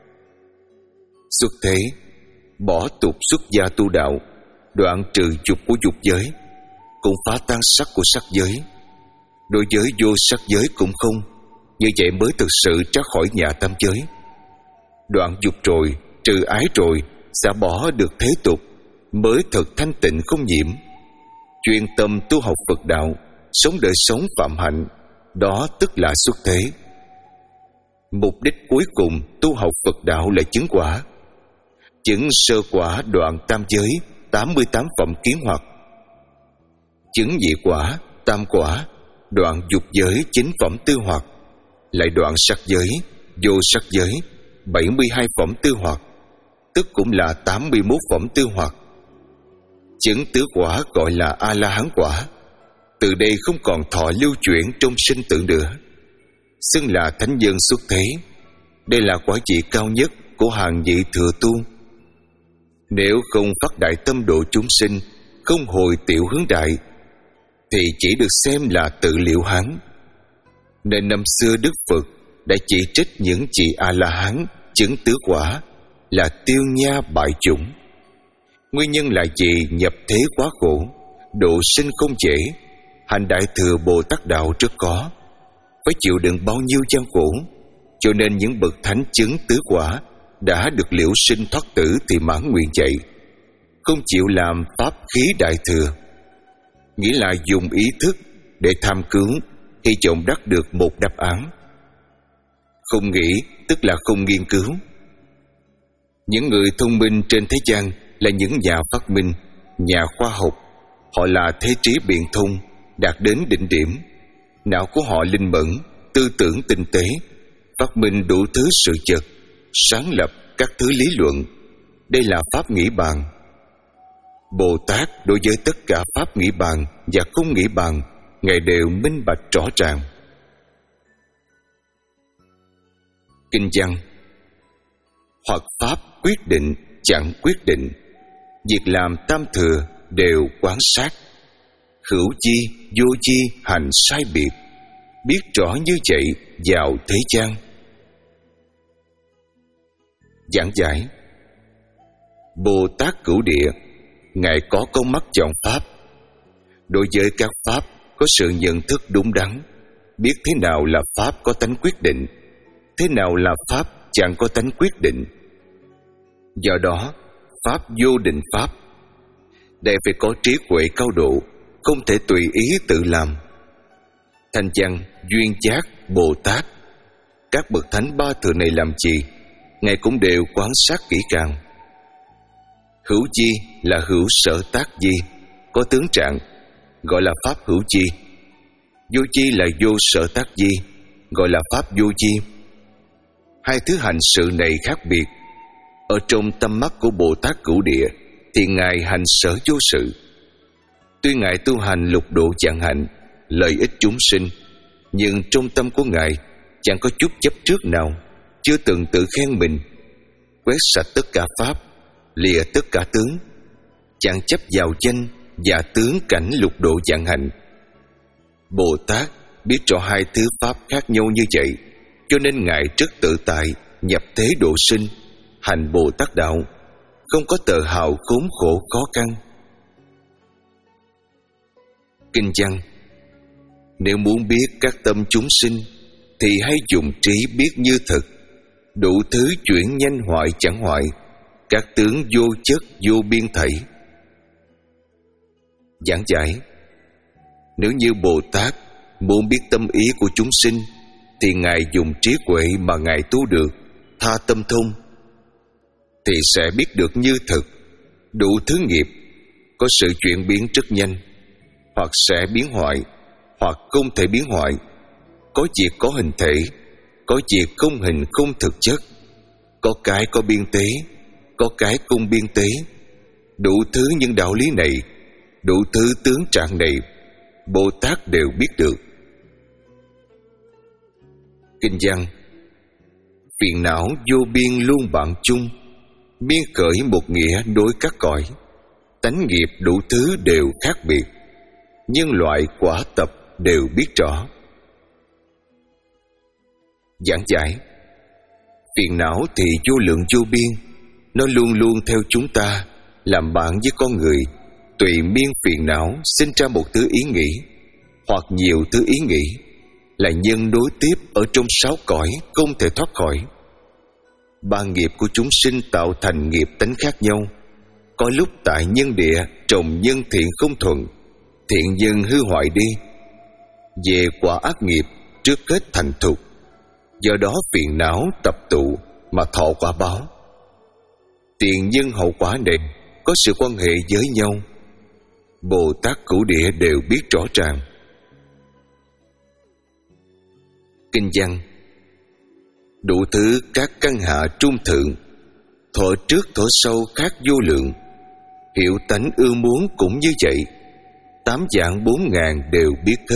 Xuất thế, bỏ tục xuất gia tu đạo, đoạn trừ dục của dục giới, cũng phá tan sắc của sắc giới. Đối với vô sắc giới cũng không. Như vậy mới thực sự ra khỏi nhà tam giới. Đoạn dục rồi, trừ ái rồi, xả bỏ được thế tục, mới thật thanh tịnh không nhiễm. Chuyên tâm tu học Phật đạo, sống đời sống phạm hạnh, đó tức là xuất thế. Mục đích cuối cùng tu học Phật đạo là chứng quả. Chứng sơ quả đoạn tam giới, tám mươi tám phẩm kiến hoặc. Chứng nhị quả, tam quả, đoạn dục giới chín phẩm tư hoặc. Lại đoạn sắc giới, vô sắc giới, bảy mươi hai phẩm tư hoặc, tức cũng là tám mươi mốt phẩm tư hoặc. Chứng tứ quả gọi là A-la-hán quả. Từ đây không còn thọ lưu chuyển trong sinh tử nữa, xưng là thánh nhân xuất thế. Đây là quả vị cao nhất của hàng vị thừa tu. Nếu không phát đại tâm độ chúng sinh, không hồi tiểu hướng đại, thì chỉ được xem là tự liệu hán. Nên năm xưa Đức Phật đã chỉ trích những chị A-la-hán chứng tứ quả là tiêu nha bại chủng. Nguyên nhân là vì nhập thế quá khổ, độ sinh không dễ, hành đại thừa Bồ Tát đạo rất có, phải chịu đựng bao nhiêu gian khổ. Cho nên những bậc thánh chứng tứ quả đã được liễu sinh thoát tử thì mãn nguyện vậy, không chịu làm pháp khí đại thừa, nghĩa là dùng ý thức để tham cứu, hy vọng đắc được một đáp án. Không nghĩ tức là không nghiên cứu. Những người thông minh trên thế gian là những nhà phát minh, nhà khoa học. Họ là thế trí biện thông, đạt đến đỉnh điểm. Não của họ linh mẫn, tư tưởng tinh tế, phát minh đủ thứ sự vật, sáng lập các thứ lý luận. Đây là pháp nghĩ bàn. Bồ Tát đối với tất cả pháp nghĩ bàn và không nghĩ bàn, Ngài đều minh bạch rõ ràng. Kinh văn: hoặc pháp quyết định, chẳng quyết định, việc làm tam thừa đều quán sát. Hữu chi, vô chi, hành sai biệt, biết rõ như vậy vào thế gian. Giảng giải: Bồ Tát Cửu Địa, Ngài có con mắt chọn pháp. Đối với các pháp có sự nhận thức đúng đắn, biết thế nào là pháp có tánh quyết định, thế nào là pháp chẳng có tánh quyết định. Do đó, pháp vô định pháp. Đây phải có trí huệ cao độ, không thể tùy ý tự làm. Thanh văn Duyên Giác Bồ Tát, các bậc thánh ba thừa này làm gì, Ngài cũng đều quan sát kỹ càng. Hữu chi là hữu sở tác di, có tướng trạng, gọi là pháp hữu chi. Vô chi là vô sở tác di, gọi là pháp vô chi. Hai thứ hành sự này khác biệt. Ở trong tâm mắt của Bồ Tát Cửu Địa thì Ngài hành sở vô sự. Tuy Ngài tu hành lục độ vạn hạnh, lợi ích chúng sinh, nhưng trong tâm của Ngài chẳng có chút chấp trước nào, chưa từng tự khen mình. Quét sạch tất cả pháp, lìa tất cả tướng, chẳng chấp vào danh và tướng cảnh lục độ vạn hạnh. Bồ Tát biết rõ hai thứ pháp khác nhau như vậy, cho nên Ngài rất tự tại nhập thế độ sinh, hành Bồ Tát đạo, không có tờ hào khốn khổ khó khăn. Kinh văn: nếu muốn biết các tâm chúng sinh, thì hãy dùng trí biết như thực. Đủ thứ chuyển nhanh hoại chẳng hoại, các tướng vô chất vô biên thảy. Giảng giải: nếu như Bồ Tát muốn biết tâm ý của chúng sinh, thì Ngài dùng trí huệ mà Ngài tu được, tha tâm thông, thì sẽ biết được như thực. Đủ thứ nghiệp có sự chuyển biến rất nhanh, hoặc sẽ biến hoại, hoặc không thể biến hoại. Có việc có hình thể, có việc không hình không thực chất. Có cái có biên tế, có cái không biên tế. Đủ thứ những đạo lý này, đủ thứ tướng trạng này, Bồ Tát đều biết được. Kinh văn: phiền não vô biên luôn bạn chung, biên khởi một nghĩa đối các cõi. Tánh nghiệp đủ thứ đều khác biệt, nhân loại quả tập đều biết rõ. Giảng giải: phiền não thì vô lượng vô biên, nó luôn luôn theo chúng ta, làm bạn với con người. Tùy miên phiền não sinh ra một thứ ý nghĩ, hoặc nhiều thứ ý nghĩ, là nhân nối tiếp ở trong sáu cõi không thể thoát khỏi. Ba nghiệp của chúng sinh tạo thành nghiệp tánh khác nhau. Có lúc tại nhân địa trồng nhân thiện không thuận, thiện nhân hư hoại đi, về quả ác nghiệp trước kết thành thục. Do đó phiền não tập tụ mà thọ quả báo. Tiền nhân hậu quả này có sự quan hệ với nhau. Bồ Tát Cửu Địa đều biết rõ ràng. Kinh văn: đủ thứ các căn hạ trung thượng, thuở trước thuở sau khác vô lượng. Hiệu tánh ưa muốn cũng như vậy, tám vạn bốn ngàn đều biết hết.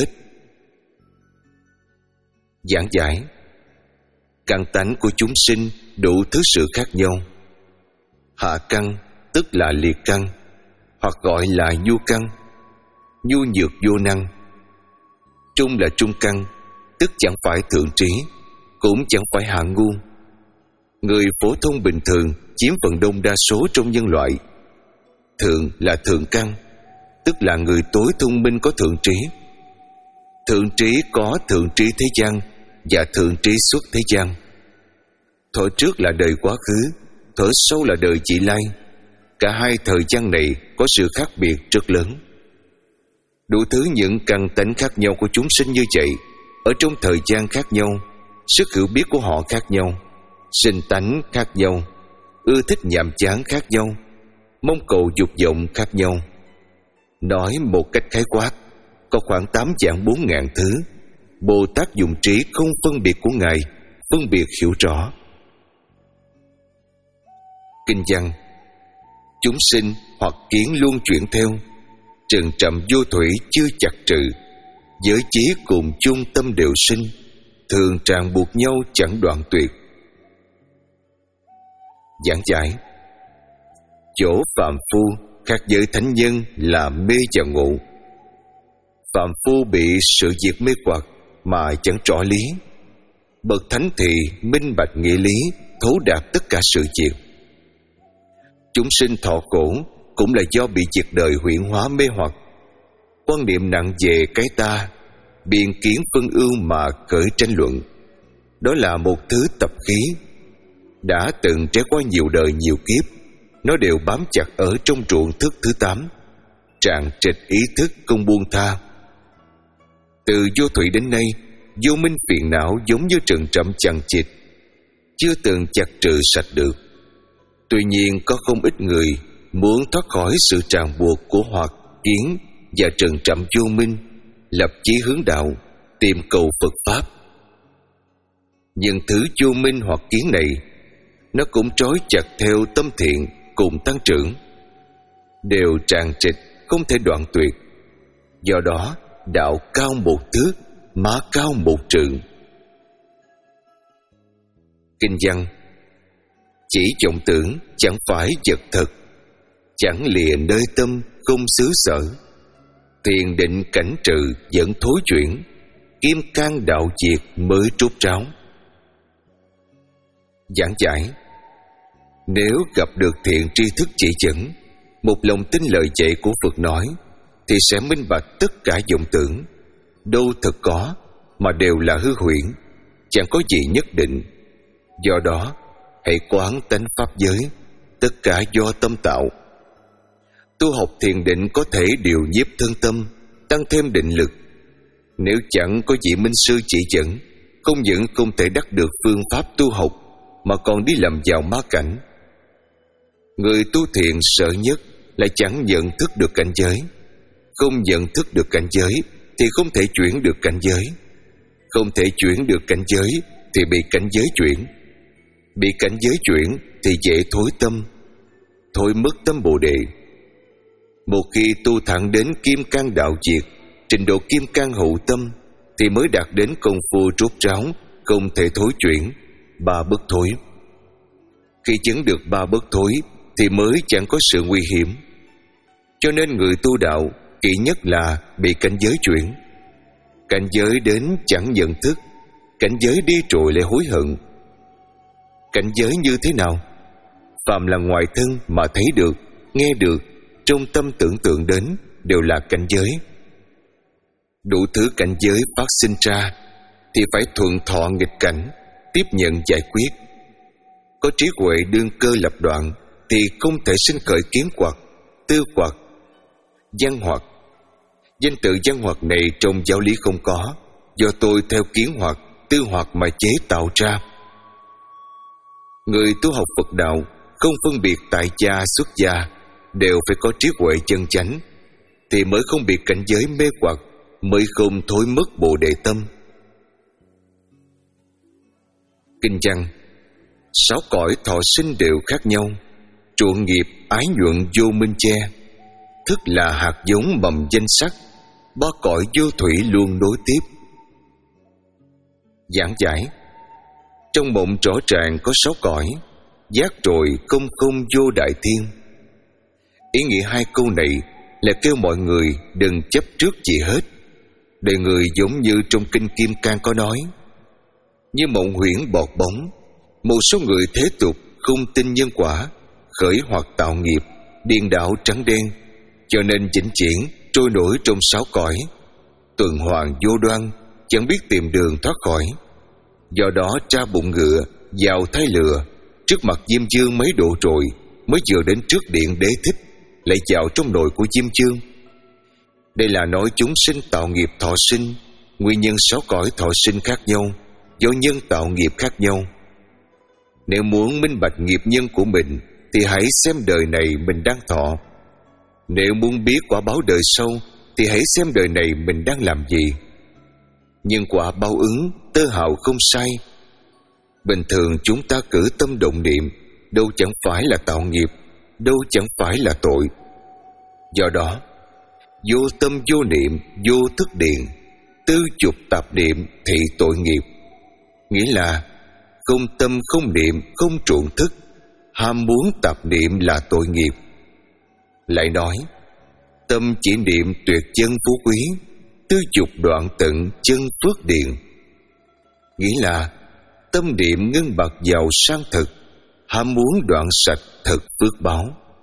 Giảng giải: căn tánh của chúng sinh đủ thứ sự khác nhau. Hạ căn tức là liệt căn, hoặc gọi là nhu căn, nhu nhược vô năng. Trung là trung căn, tức chẳng phải thượng trí, cũng chẳng phải hạ ngu. Người phổ thông bình thường chiếm phần đông đa số trong nhân loại. Thượng là thượng căn, tức là người tối thông minh có thượng trí. Thượng trí có thượng trí thế gian và thượng trí xuất thế gian. Thuở trước là đời quá khứ, thuở sau là đời vị lai. Cả hai thời gian này có sự khác biệt rất lớn. Đủ thứ những căn tánh khác nhau của chúng sinh như vậy, ở trong thời gian khác nhau, sức hiểu biết của họ khác nhau, sinh tánh khác nhau, ưa thích nhàm chán khác nhau, mong cầu dục vọng khác nhau. Nói một cách khái quát, có khoảng tám vạn bốn ngàn thứ. Bồ Tát dùng trí không phân biệt của Ngài phân biệt hiểu rõ. Kinh văn: chúng sinh hoặc kiến luôn chuyển theo, trần trầm vô thủy chưa chặt trừ. Giới chí cùng chung tâm đều sinh, thường ràng buộc nhau chẳng đoạn tuyệt. Giảng giải: chỗ phàm phu khác với thánh nhân là mê và ngộ. Phàm phu bị sự việc mê hoặc mà chẳng rõ lý. Bậc thánh thì minh bạch nghĩa lý, thấu đạt tất cả sự việc. Chúng sinh thọ khổ cũng là do bị việc đời huyễn hóa mê hoặc. Quan niệm nặng về cái ta, biên kiến phân ưu mà khởi tranh luận. Đó là một thứ tập khí, đã từng trải qua nhiều đời nhiều kiếp. Nó đều bám chặt ở trong ruộng thức thứ tám, tràn trịch ý thức không buông tha. Từ vô thủy đến nay, vô minh phiền não giống như rừng rậm chằng chịt, chưa từng chặt trừ sạch được. Tuy nhiên có không ít người muốn thoát khỏi sự ràng buộc của hoặc kiến và rừng rậm vô minh, lập chí hướng đạo, tìm cầu Phật Pháp. Nhưng thứ vô minh hoặc kiến này, nó cũng trói chặt theo tâm thiện cùng tăng trưởng, đều tràn trịch không thể đoạn tuyệt. Do đó đạo cao một thước, má cao một trượng. Kinh văn: chỉ vọng tưởng chẳng phải vật thật, chẳng lìa nơi tâm không xứ sở. Thiền định cảnh trừ dẫn thối chuyển, kim cang đạo diệt mới trút ráo. Giảng giải: Nếu gặp được thiện tri thức chỉ dẫn, một lòng tin lời dạy của Phật nói, thì sẽ minh bạch tất cả vọng tưởng, đâu thật có mà đều là hư huyễn, chẳng có gì nhất định. Do đó hãy quán tánh pháp giới, tất cả do tâm tạo. Tu học thiền định có thể điều nhiếp thân tâm, tăng thêm định lực. Nếu chẳng có vị minh sư chỉ dẫn, không những không thể đắc được phương pháp tu học, mà còn đi lầm vào ma cảnh. Người tu thiền sợ nhất là chẳng nhận thức được cảnh giới. Không nhận thức được cảnh giới thì không thể chuyển được cảnh giới. Không thể chuyển được cảnh giới thì bị cảnh giới chuyển. Bị cảnh giới chuyển thì dễ thối tâm, thôi mất tâm Bồ Đề. Một khi tu thẳng đến kim cang đạo diệt, trình độ kim cang hữu tâm, thì mới đạt đến công phu rốt ráo, không thể thối chuyển, ba bất thối. Khi chứng được ba bất thối thì mới chẳng có sự nguy hiểm. Cho nên người tu đạo kỵ nhất là bị cảnh giới chuyển. Cảnh giới đến chẳng nhận thức, cảnh giới đi rồi lại hối hận. Cảnh giới như thế nào? Phàm là ngoài thân mà thấy được, nghe được, trong tâm tưởng tượng đến đều là cảnh giới. Đủ thứ cảnh giới phát sinh ra thì phải thuận thọ nghịch cảnh, tiếp nhận giải quyết. Có trí huệ đương cơ lập đoạn thì không thể sinh khởi kiến hoặc, tư hoặc, văn hoặc. Danh tự văn hoặc này trong giáo lý không có, do tôi theo kiến hoặc, tư hoặc mà chế tạo ra. Người tu học Phật đạo không phân biệt tại gia xuất gia, đều phải có trí huệ chân chánh, thì mới không bị cảnh giới mê hoặc, mới không thối mất Bồ Đề tâm. Kinh văn: sáu cõi thọ sinh đều khác nhau, truộng nghiệp ái nhuận vô minh che. Thức là hạt giống mầm danh sắc, ba cõi vô thủy luôn nối tiếp. Giảng giải: trong mộng rõ ràng có sáu cõi, giác rồi không không vô đại thiên. Ý nghĩa hai câu này là kêu mọi người đừng chấp trước gì hết. Đời người giống như trong kinh Kim Cang có nói, như mộng huyễn bọt bóng. Một số người thế tục không tin nhân quả, khởi hoặc tạo nghiệp, điên đảo trắng đen, cho nên vĩnh viễn trôi nổi trong sáu cõi, tuần hoàn vô đoan, chẳng biết tìm đường thoát khỏi. Do đó tra bụng ngựa, vào thái lừa, trước mặt Diêm Vương mấy độ rồi, mới vừa đến trước điện Đế Thích, lại vào trong nội của Diêm Vương. Đây là nói chúng sinh tạo nghiệp thọ sinh, nguyên nhân sáu cõi thọ sinh khác nhau, do nhân tạo nghiệp khác nhau. Nếu muốn minh bạch nghiệp nhân của mình thì hãy xem đời này mình đang thọ. Nếu muốn biết quả báo đời sau thì hãy xem đời này mình đang làm gì. Nhân quả báo ứng tơ hào không sai. Bình thường chúng ta cử tâm động niệm, đâu chẳng phải là tạo nghiệp, đâu chẳng phải là tội. Do đó vô tâm vô niệm vô thức điện, tư chục tạp niệm thì tội nghiệp. Nghĩa là không tâm không niệm không truộng thức, ham muốn tạp niệm là tội nghiệp. Lại nói tâm chỉ niệm tuyệt chân phú quý, tư chục đoạn tận chân phước điện. Nghĩa là tâm niệm ngưng bạc giàu sang thực, ham muốn đoạn sạch thực phước báo.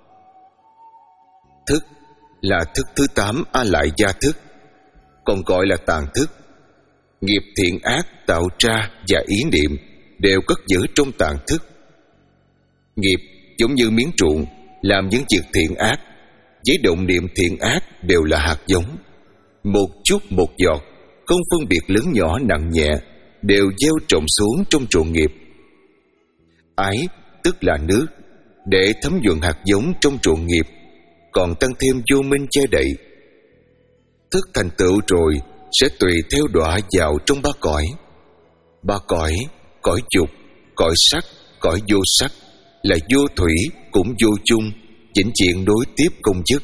Thức là thức thứ tám A Lại Gia thức, còn gọi là tàn thức. Nghiệp thiện ác tạo ra và ý niệm đều cất giữ trong tàn thức. Nghiệp giống như miếng ruộng, làm những việc thiện ác với động niệm thiện ác đều là hạt giống. Một chút một giọt, không phân biệt lớn nhỏ nặng nhẹ, đều gieo trồng xuống trong ruộng nghiệp. Ái tức là nước, để thấm nhuận hạt giống trong ruộng nghiệp, còn tăng thêm vô minh che đậy. Thức thành tựu rồi sẽ tùy theo đọa vào trong ba cõi. Ba cõi: cõi dục, cõi sắc, cõi vô sắc, là vô thủy cũng vô chung, vĩnh viễn nối tiếp công dứt.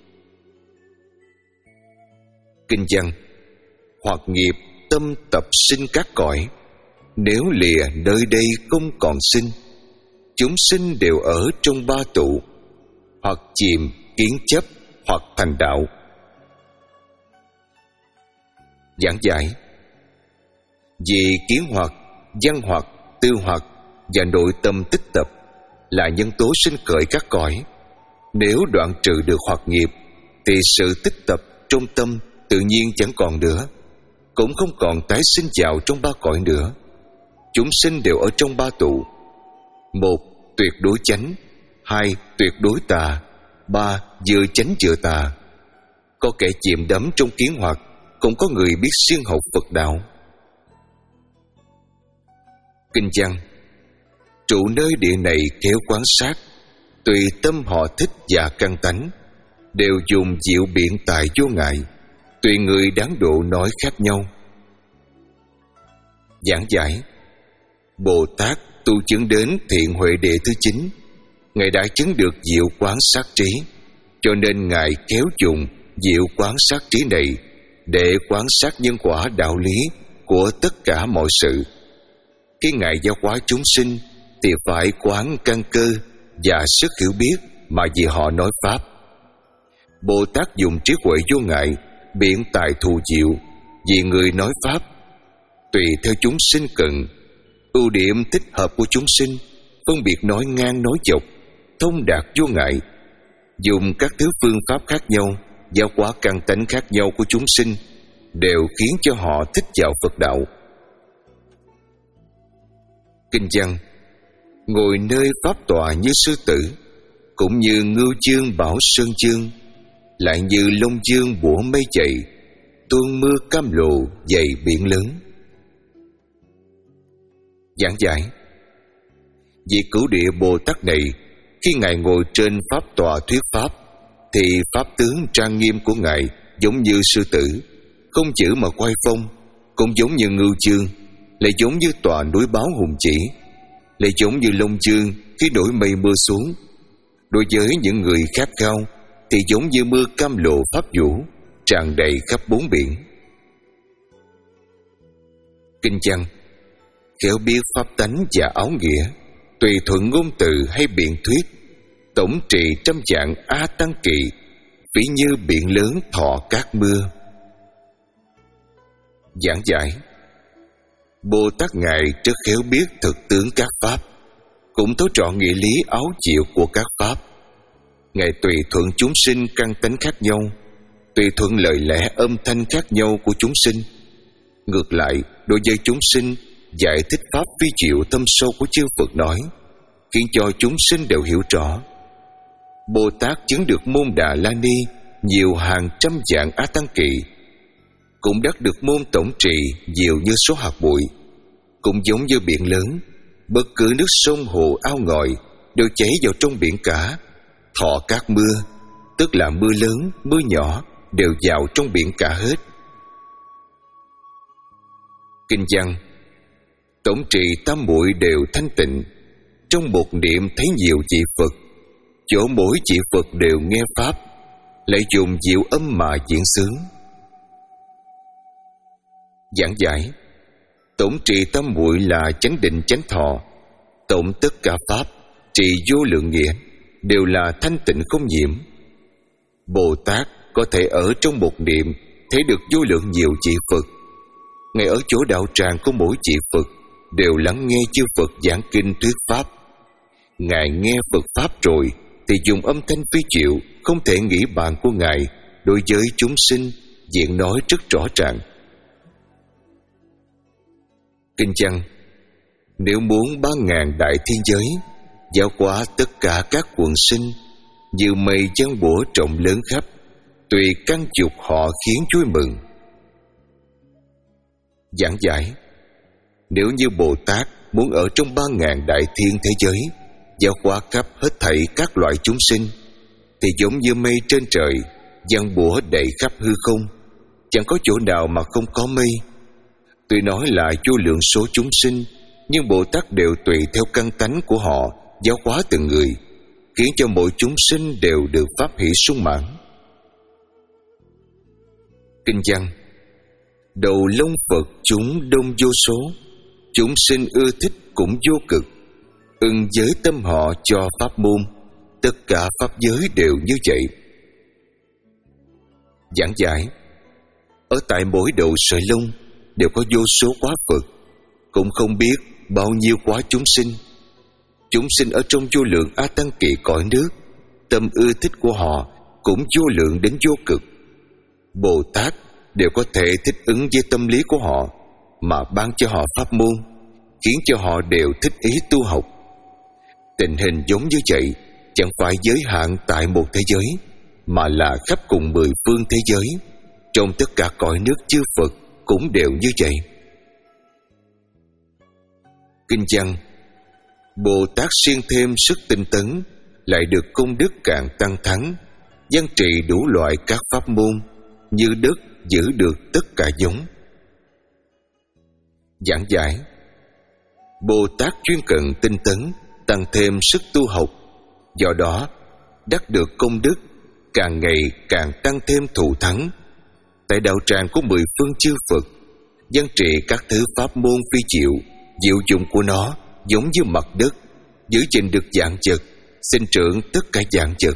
Kinh văn: hoặc nghiệp tâm tập sinh các cõi, nếu lìa nơi đây không còn sinh, chúng sinh đều ở trong ba tụ, hoặc chìm kiến chấp, hoặc thành đạo. Giảng giải: vì kiến hoặc, văn hoặc, tư hoặc và nội tâm tích tập là nhân tố sinh khởi các cõi. Nếu đoạn trừ được hoặc nghiệp thì sự tích tập trong tâm tự nhiên chẳng còn nữa, cũng không còn tái sinh vào trong ba cõi nữa. Chúng sinh đều ở trong ba tụ: một, tuyệt đối chánh; hai, tuyệt đối tà; ba, vừa chánh vừa tà. Có kẻ chìm đắm trong kiến hoặc, cũng có người biết siêng học Phật đạo. Kinh văn: trụ nơi địa này khéo quan sát, tùy tâm họ thích và căn tánh, đều dùng diệu biện tài vô ngại, tùy người đáng độ nói khác nhau. Giảng giải: Bồ Tát tu chứng đến thiện huệ địa thứ chín, Ngài đã chứng được diệu quán sát trí, cho nên Ngài khéo dùng diệu quán sát trí này để quán sát nhân quả đạo lý của tất cả mọi sự. Khi Ngài giáo hóa chúng sinh thì phải quán căn cơ và sức hiểu biết mà vì họ nói pháp. Bồ Tát dùng trí huệ vô ngại, biện tài thù diệu vì người nói pháp, tùy theo chúng sinh cần, ưu điểm thích hợp của chúng sinh, phân biệt nói ngang nói dọc, thông đạt vô ngại, dùng các thứ phương pháp khác nhau, giáo hóa căn tánh khác nhau của chúng sinh, đều khiến cho họ thích vào Phật đạo. Kinh văn: ngồi nơi pháp tọa như sư tử, cũng như ngưu chương bảo sơn chương, lại như long dương bủa mây chạy, tuôn mưa cam lồ dày biển lớn. Giảng giải: vị Cửu Địa Bồ Tát này, khi Ngài ngồi trên pháp tọa thuyết pháp, thì pháp tướng trang nghiêm của Ngài giống như sư tử, không chữ mà khoai phong, cũng giống như ngưu chương, lại giống như tòa núi báo hùng chỉ, lại giống như long chương khi đổi mây mưa xuống. Đối với những người khát khao thì giống như mưa cam lộ pháp vũ, tràn đầy khắp bốn biển. Kinh văn: khéo biết pháp tánh và áo nghĩa, tùy thuận ngôn từ hay biện thuyết, tổng trị trăm dạng a tăng kỳ, ví như biển lớn thọ cát mưa. Giảng giải: Bồ Tát Ngài rất khéo biết thực tướng các pháp, cũng thấu rõ nghĩa lý áo diệu của các pháp. Ngài tùy thuận chúng sinh căn tánh khác nhau, tùy thuận lời lẽ âm thanh khác nhau của chúng sinh. Ngược lại, đối với chúng sinh, giải thích pháp vi diệu thâm sâu của chư Phật nói, khiến cho chúng sinh đều hiểu rõ. Bồ Tát chứng được môn Đà La Ni nhiều hàng trăm dạng A Tăng Kỳ, cũng đắc được môn tổng trì nhiều như số hạt bụi. Cũng giống như biển lớn, bất cứ nước sông hồ ao ngòi đều chảy vào trong biển cả. Thọ cát mưa, tức là mưa lớn, mưa nhỏ đều vào trong biển cả hết. Kinh văn: tổng trì tam muội đều thanh tịnh, trong một niệm thấy nhiều vị Phật, chỗ mỗi vị Phật đều nghe pháp, lại dùng diệu âm mà diễn xướng. Giảng giải: tổng trì tam muội là chánh định chánh thọ, tổng tất cả pháp trì vô lượng nghĩa đều là thanh tịnh không nhiễm. Bồ Tát có thể ở trong một niệm thấy được vô lượng nhiều vị Phật. Ngay ở chỗ đạo tràng của mỗi vị Phật đều lắng nghe chư Phật giảng kinh thuyết pháp. Ngài nghe Phật pháp rồi thì dùng âm thanh phi diệu không thể nghĩ bàn của Ngài đối với chúng sinh diễn nói rất rõ ràng. Kinh văn: nếu muốn ba ngàn đại thiên giới giáo hóa tất cả các quần sinh, như mây giăng bủa rộng lớn khắp, tùy căn dục họ khiến vui mừng. Giảng giải: nếu như Bồ Tát muốn ở trong ba ngàn đại thiên thế giới giáo hóa khắp hết thảy các loại chúng sinh, thì giống như mây trên trời giăng bủa đầy khắp hư không, chẳng có chỗ nào mà không có mây. Tuy nói là vô lượng số chúng sinh, nhưng Bồ Tát đều tùy theo căn tánh của họ giáo hóa từng người, khiến cho mỗi chúng sinh đều được pháp hỷ sung mãn. Kinh văn: đầu lông Phật chúng đông vô số, chúng sinh ưa thích cũng vô cực, ưng giới tâm họ cho pháp môn, tất cả pháp giới đều như vậy. Giảng giải: ở tại mỗi đầu sợi lông đều có vô số quá Phật, cũng không biết bao nhiêu quá chúng sinh. chúng sinh ở trong vô lượng A Tăng kỳ cõi nước, tâm ưa thích của họ cũng vô lượng đến vô cực. Bồ Tát đều có thể thích ứng với tâm lý của họ mà ban cho họ pháp môn, khiến cho họ đều thích ý tu học. Tình hình giống như vậy chẳng phải giới hạn tại một thế giới, mà là khắp cùng mười phương thế giới, trong tất cả cõi nước chư Phật cũng đều như vậy. Kinh văn: Bồ Tát siêng thêm sức tinh tấn, lại được công đức càng tăng thắng, văn trì đủ loại các pháp môn, như đất giữ được tất cả giống. Giảng giải: Bồ Tát chuyên cần tinh tấn, tăng thêm sức tu học, do đó đắc được công đức, càng ngày càng tăng thêm thù thắng. Tại đạo tràng của mười phương chư Phật, văn trị các thứ pháp môn phi diệu, diệu dụng của nó giống như mặt đất, giữ gìn được vạn vật, sinh trưởng tất cả vạn vật.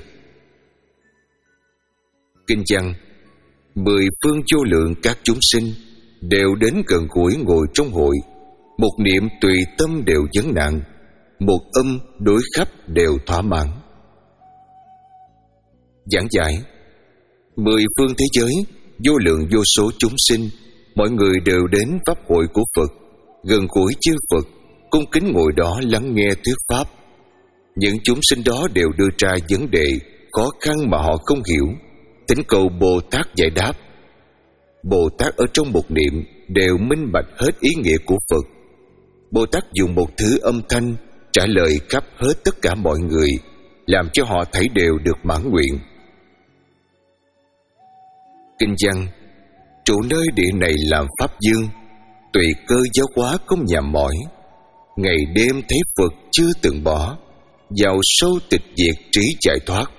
Kinh văn: Mười phương vô lượng các chúng sinh đều đến gần gũi ngồi trong hội, một niệm tùy tâm đều vấn nạn, một âm đối khắp đều thỏa mãn. Giảng giải: Mười phương thế giới, vô lượng vô số chúng sinh, mọi người đều đến pháp hội của Phật, gần gũi chư Phật, cung kính ngồi đó lắng nghe thuyết pháp. Những chúng sinh đó đều đưa ra vấn đề khó khăn mà họ không hiểu, thỉnh cầu Bồ Tát giải đáp. Bồ Tát ở trong một niệm đều minh bạch hết ý nghĩa của Phật. Bồ Tát dùng một thứ âm thanh trả lời khắp hết tất cả mọi người, làm cho họ thấy đều được mãn nguyện. Kinh văn: Trụ nơi địa này làm pháp dương, tùy cơ giáo hóa không nhàm mỏi, ngày đêm thấy Phật chưa từng bỏ, vào sâu tịch diệt trí giải thoát.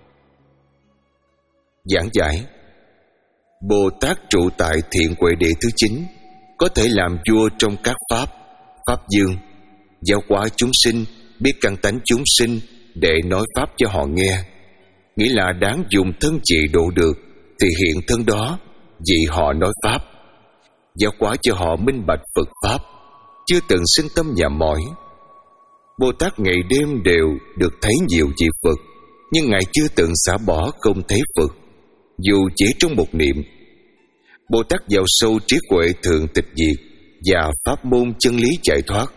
Giảng giải: Bồ Tát trụ tại thiện huệ địa thứ chín, có thể làm vua trong các pháp, pháp dương, giáo hóa chúng sinh, biết căn tánh chúng sinh để nói pháp cho họ nghe. Nghĩa là đáng dùng thân trị độ được thì hiện thân đó, vì họ nói pháp, giáo hóa cho họ minh bạch Phật pháp, chưa từng sinh tâm nhàm mỏi. Bồ Tát ngày đêm đều được thấy nhiều vị Phật, nhưng Ngài chưa từng xả bỏ không thấy Phật, dù chỉ trong một niệm. Bồ Tát vào sâu trí huệ thường tịch diệt và pháp môn chân lý giải thoát.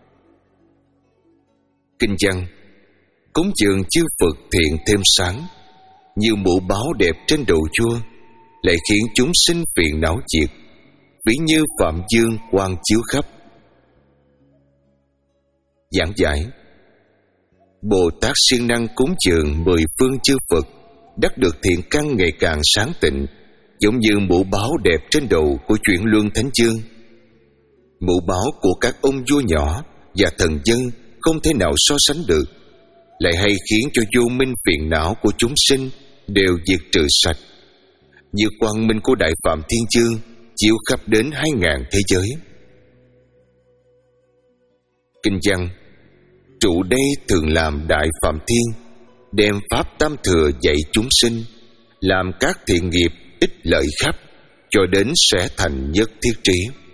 Kinh văn: Cúng dường chư Phật thiện thêm sáng, như mũ báo đẹp trên đầu vua, lại khiến chúng sinh phiền não diệt, ví như phạm dương quang chiếu khắp. Giảng giải: Bồ Tát siêng năng cúng dường mười phương chư Phật, đắc được thiện căn ngày càng sáng tịnh, giống như mũ báo đẹp trên đầu của chuyển luân thánh dương. Mũ báo của các ông vua nhỏ và thần dân không thể nào so sánh được, lại hay khiến cho vô minh phiền não của chúng sinh đều diệt trừ sạch, như quang minh của Đại Phạm Thiên Chương chiếu khắp đến hai ngàn thế giới. Kinh văn: Trụ đây thường làm Đại Phạm Thiên, đem pháp tam thừa dạy chúng sinh, làm các thiện nghiệp ích lợi khắp, cho đến sẽ thành nhất thiết trí.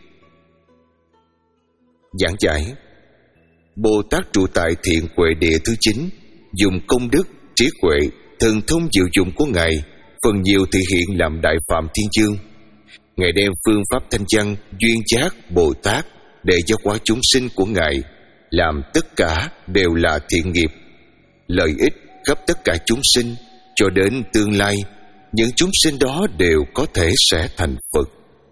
Giảng giải: Bồ Tát trụ tại thiện huệ địa thứ chín, dùng công đức, trí huệ, thần thông diệu dụng của Ngài, phần nhiều thể hiện làm Đại Phạm Thiên Chương. Ngài đem phương pháp thanh văn duyên giác Bồ Tát để giáo hóa chúng sinh của Ngài, làm tất cả đều là thiện nghiệp, lợi ích khắp tất cả chúng sinh, cho đến tương lai những chúng sinh đó đều có thể sẽ thành Phật.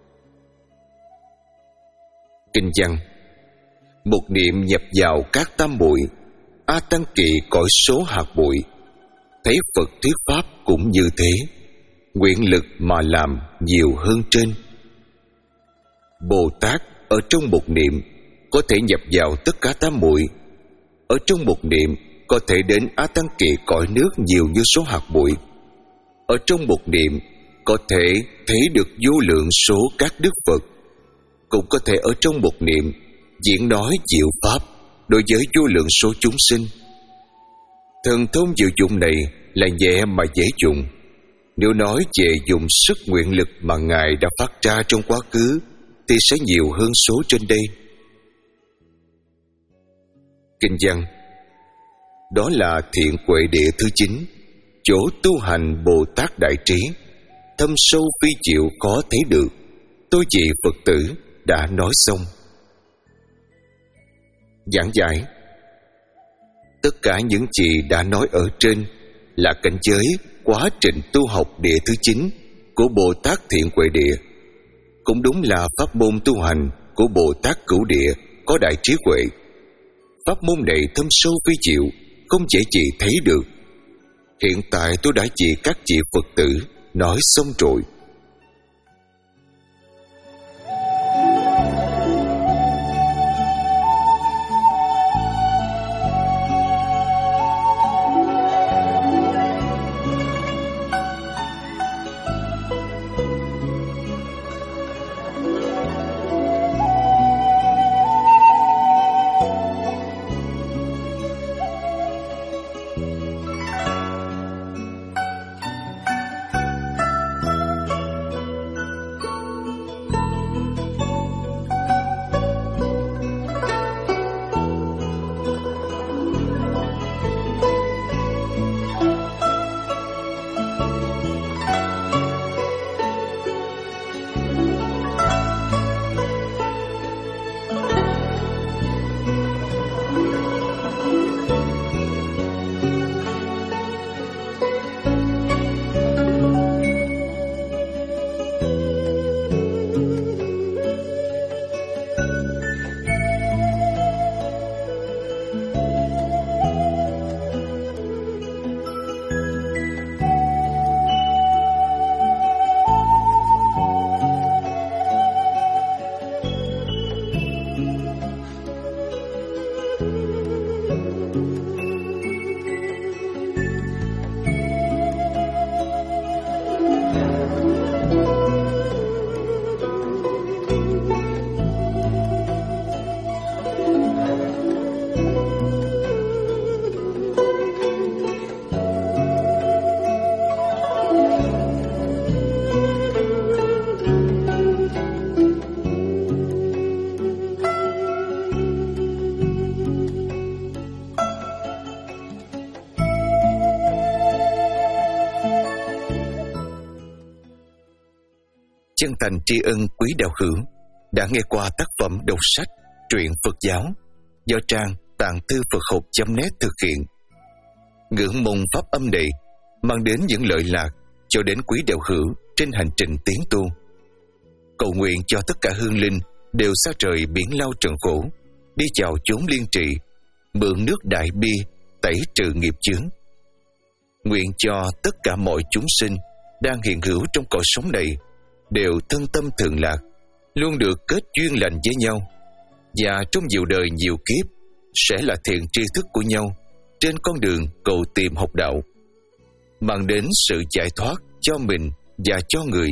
Kinh văn: Một niệm nhập vào các tam muội, A Tăng kỳ cõi số hạt bụi, thấy Phật thuyết pháp cũng như thế, nguyện lực mà làm nhiều hơn trên. Bồ Tát ở trong một niệm có thể nhập vào tất cả tam muội, ở trong một niệm có thể đến A Tăng kỳ cõi nước nhiều như số hạt bụi, ở trong một niệm có thể thấy được vô lượng số các đức Phật, cũng có thể ở trong một niệm diễn nói diệu pháp đối với vô lượng số chúng sinh. Thần thông diệu dụng này là nhẹ mà dễ dùng. Nếu nói về dùng sức nguyện lực mà Ngài đã phát ra trong quá khứ thì sẽ nhiều hơn số trên đây. Kinh văn: đó là thiện huệ địa thứ chín, chỗ tu hành Bồ Tát Đại Trí, thâm sâu phi diệu khó thấy được. Tôi vị Phật tử đã nói xong. Giảng giải: tất cả những gì đã nói ở trên là cảnh giới quá trình tu học địa thứ chín của Bồ Tát Thiện Huệ Địa, cũng đúng là pháp môn tu hành của Bồ Tát Cửu Địa có đại trí huệ. Pháp môn này thâm sâu phi diệu, không dễ gì thấy được. Hiện tại tôi đã chỉ các vị Phật tử nói xong rồi. Chân thành tri ân quý đạo hữu đã nghe qua tác phẩm đọc sách Truyện Phật giáo do trang tạng thư Phật học chấm net thực hiện. Ngưỡng mong pháp âm này mang đến những lợi lạc cho đến quý đạo hữu trên hành trình tiến tu. Cầu nguyện cho tất cả hương linh đều xa trời biển lao trần khổ, đi vào chốn liên trị, mượn nước đại bi tẩy trừ nghiệp chướng. Nguyện cho tất cả mọi chúng sinh đang hiện hữu trong cõi sống này đều thân tâm thường lạc, luôn được kết duyên lành với nhau, và trong nhiều đời nhiều kiếp sẽ là thiện tri thức của nhau trên con đường cầu tìm học đạo, mang đến sự giải thoát cho mình và cho người.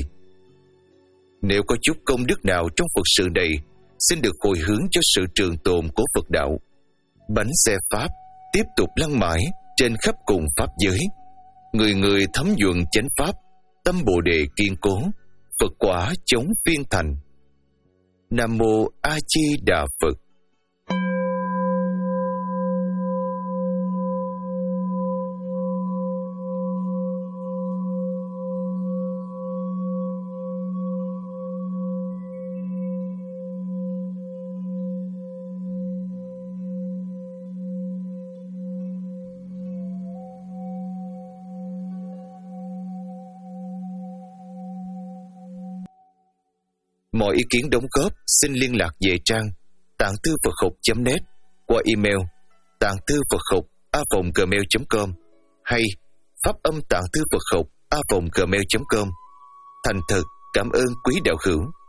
Nếu có chút công đức nào trong Phật sự này, xin được hồi hướng cho sự trường tồn của Phật đạo. Bánh xe Pháp tiếp tục lăn mãi trên khắp cùng Pháp giới, người người thấm nhuần chánh Pháp, tâm Bồ Đề kiên cố, Phật quả chống phiên thành. Nam Mô A Di Đà Phật. Mọi ý kiến đóng góp xin liên lạc về trang tạng thư Phật học chấm net qua email tạng thư Phật học a vòng gmail chấm com hay pháp âm tạng thư Phật học a vòng gmail chấm com. Thành thật cảm ơn quý đạo hữu.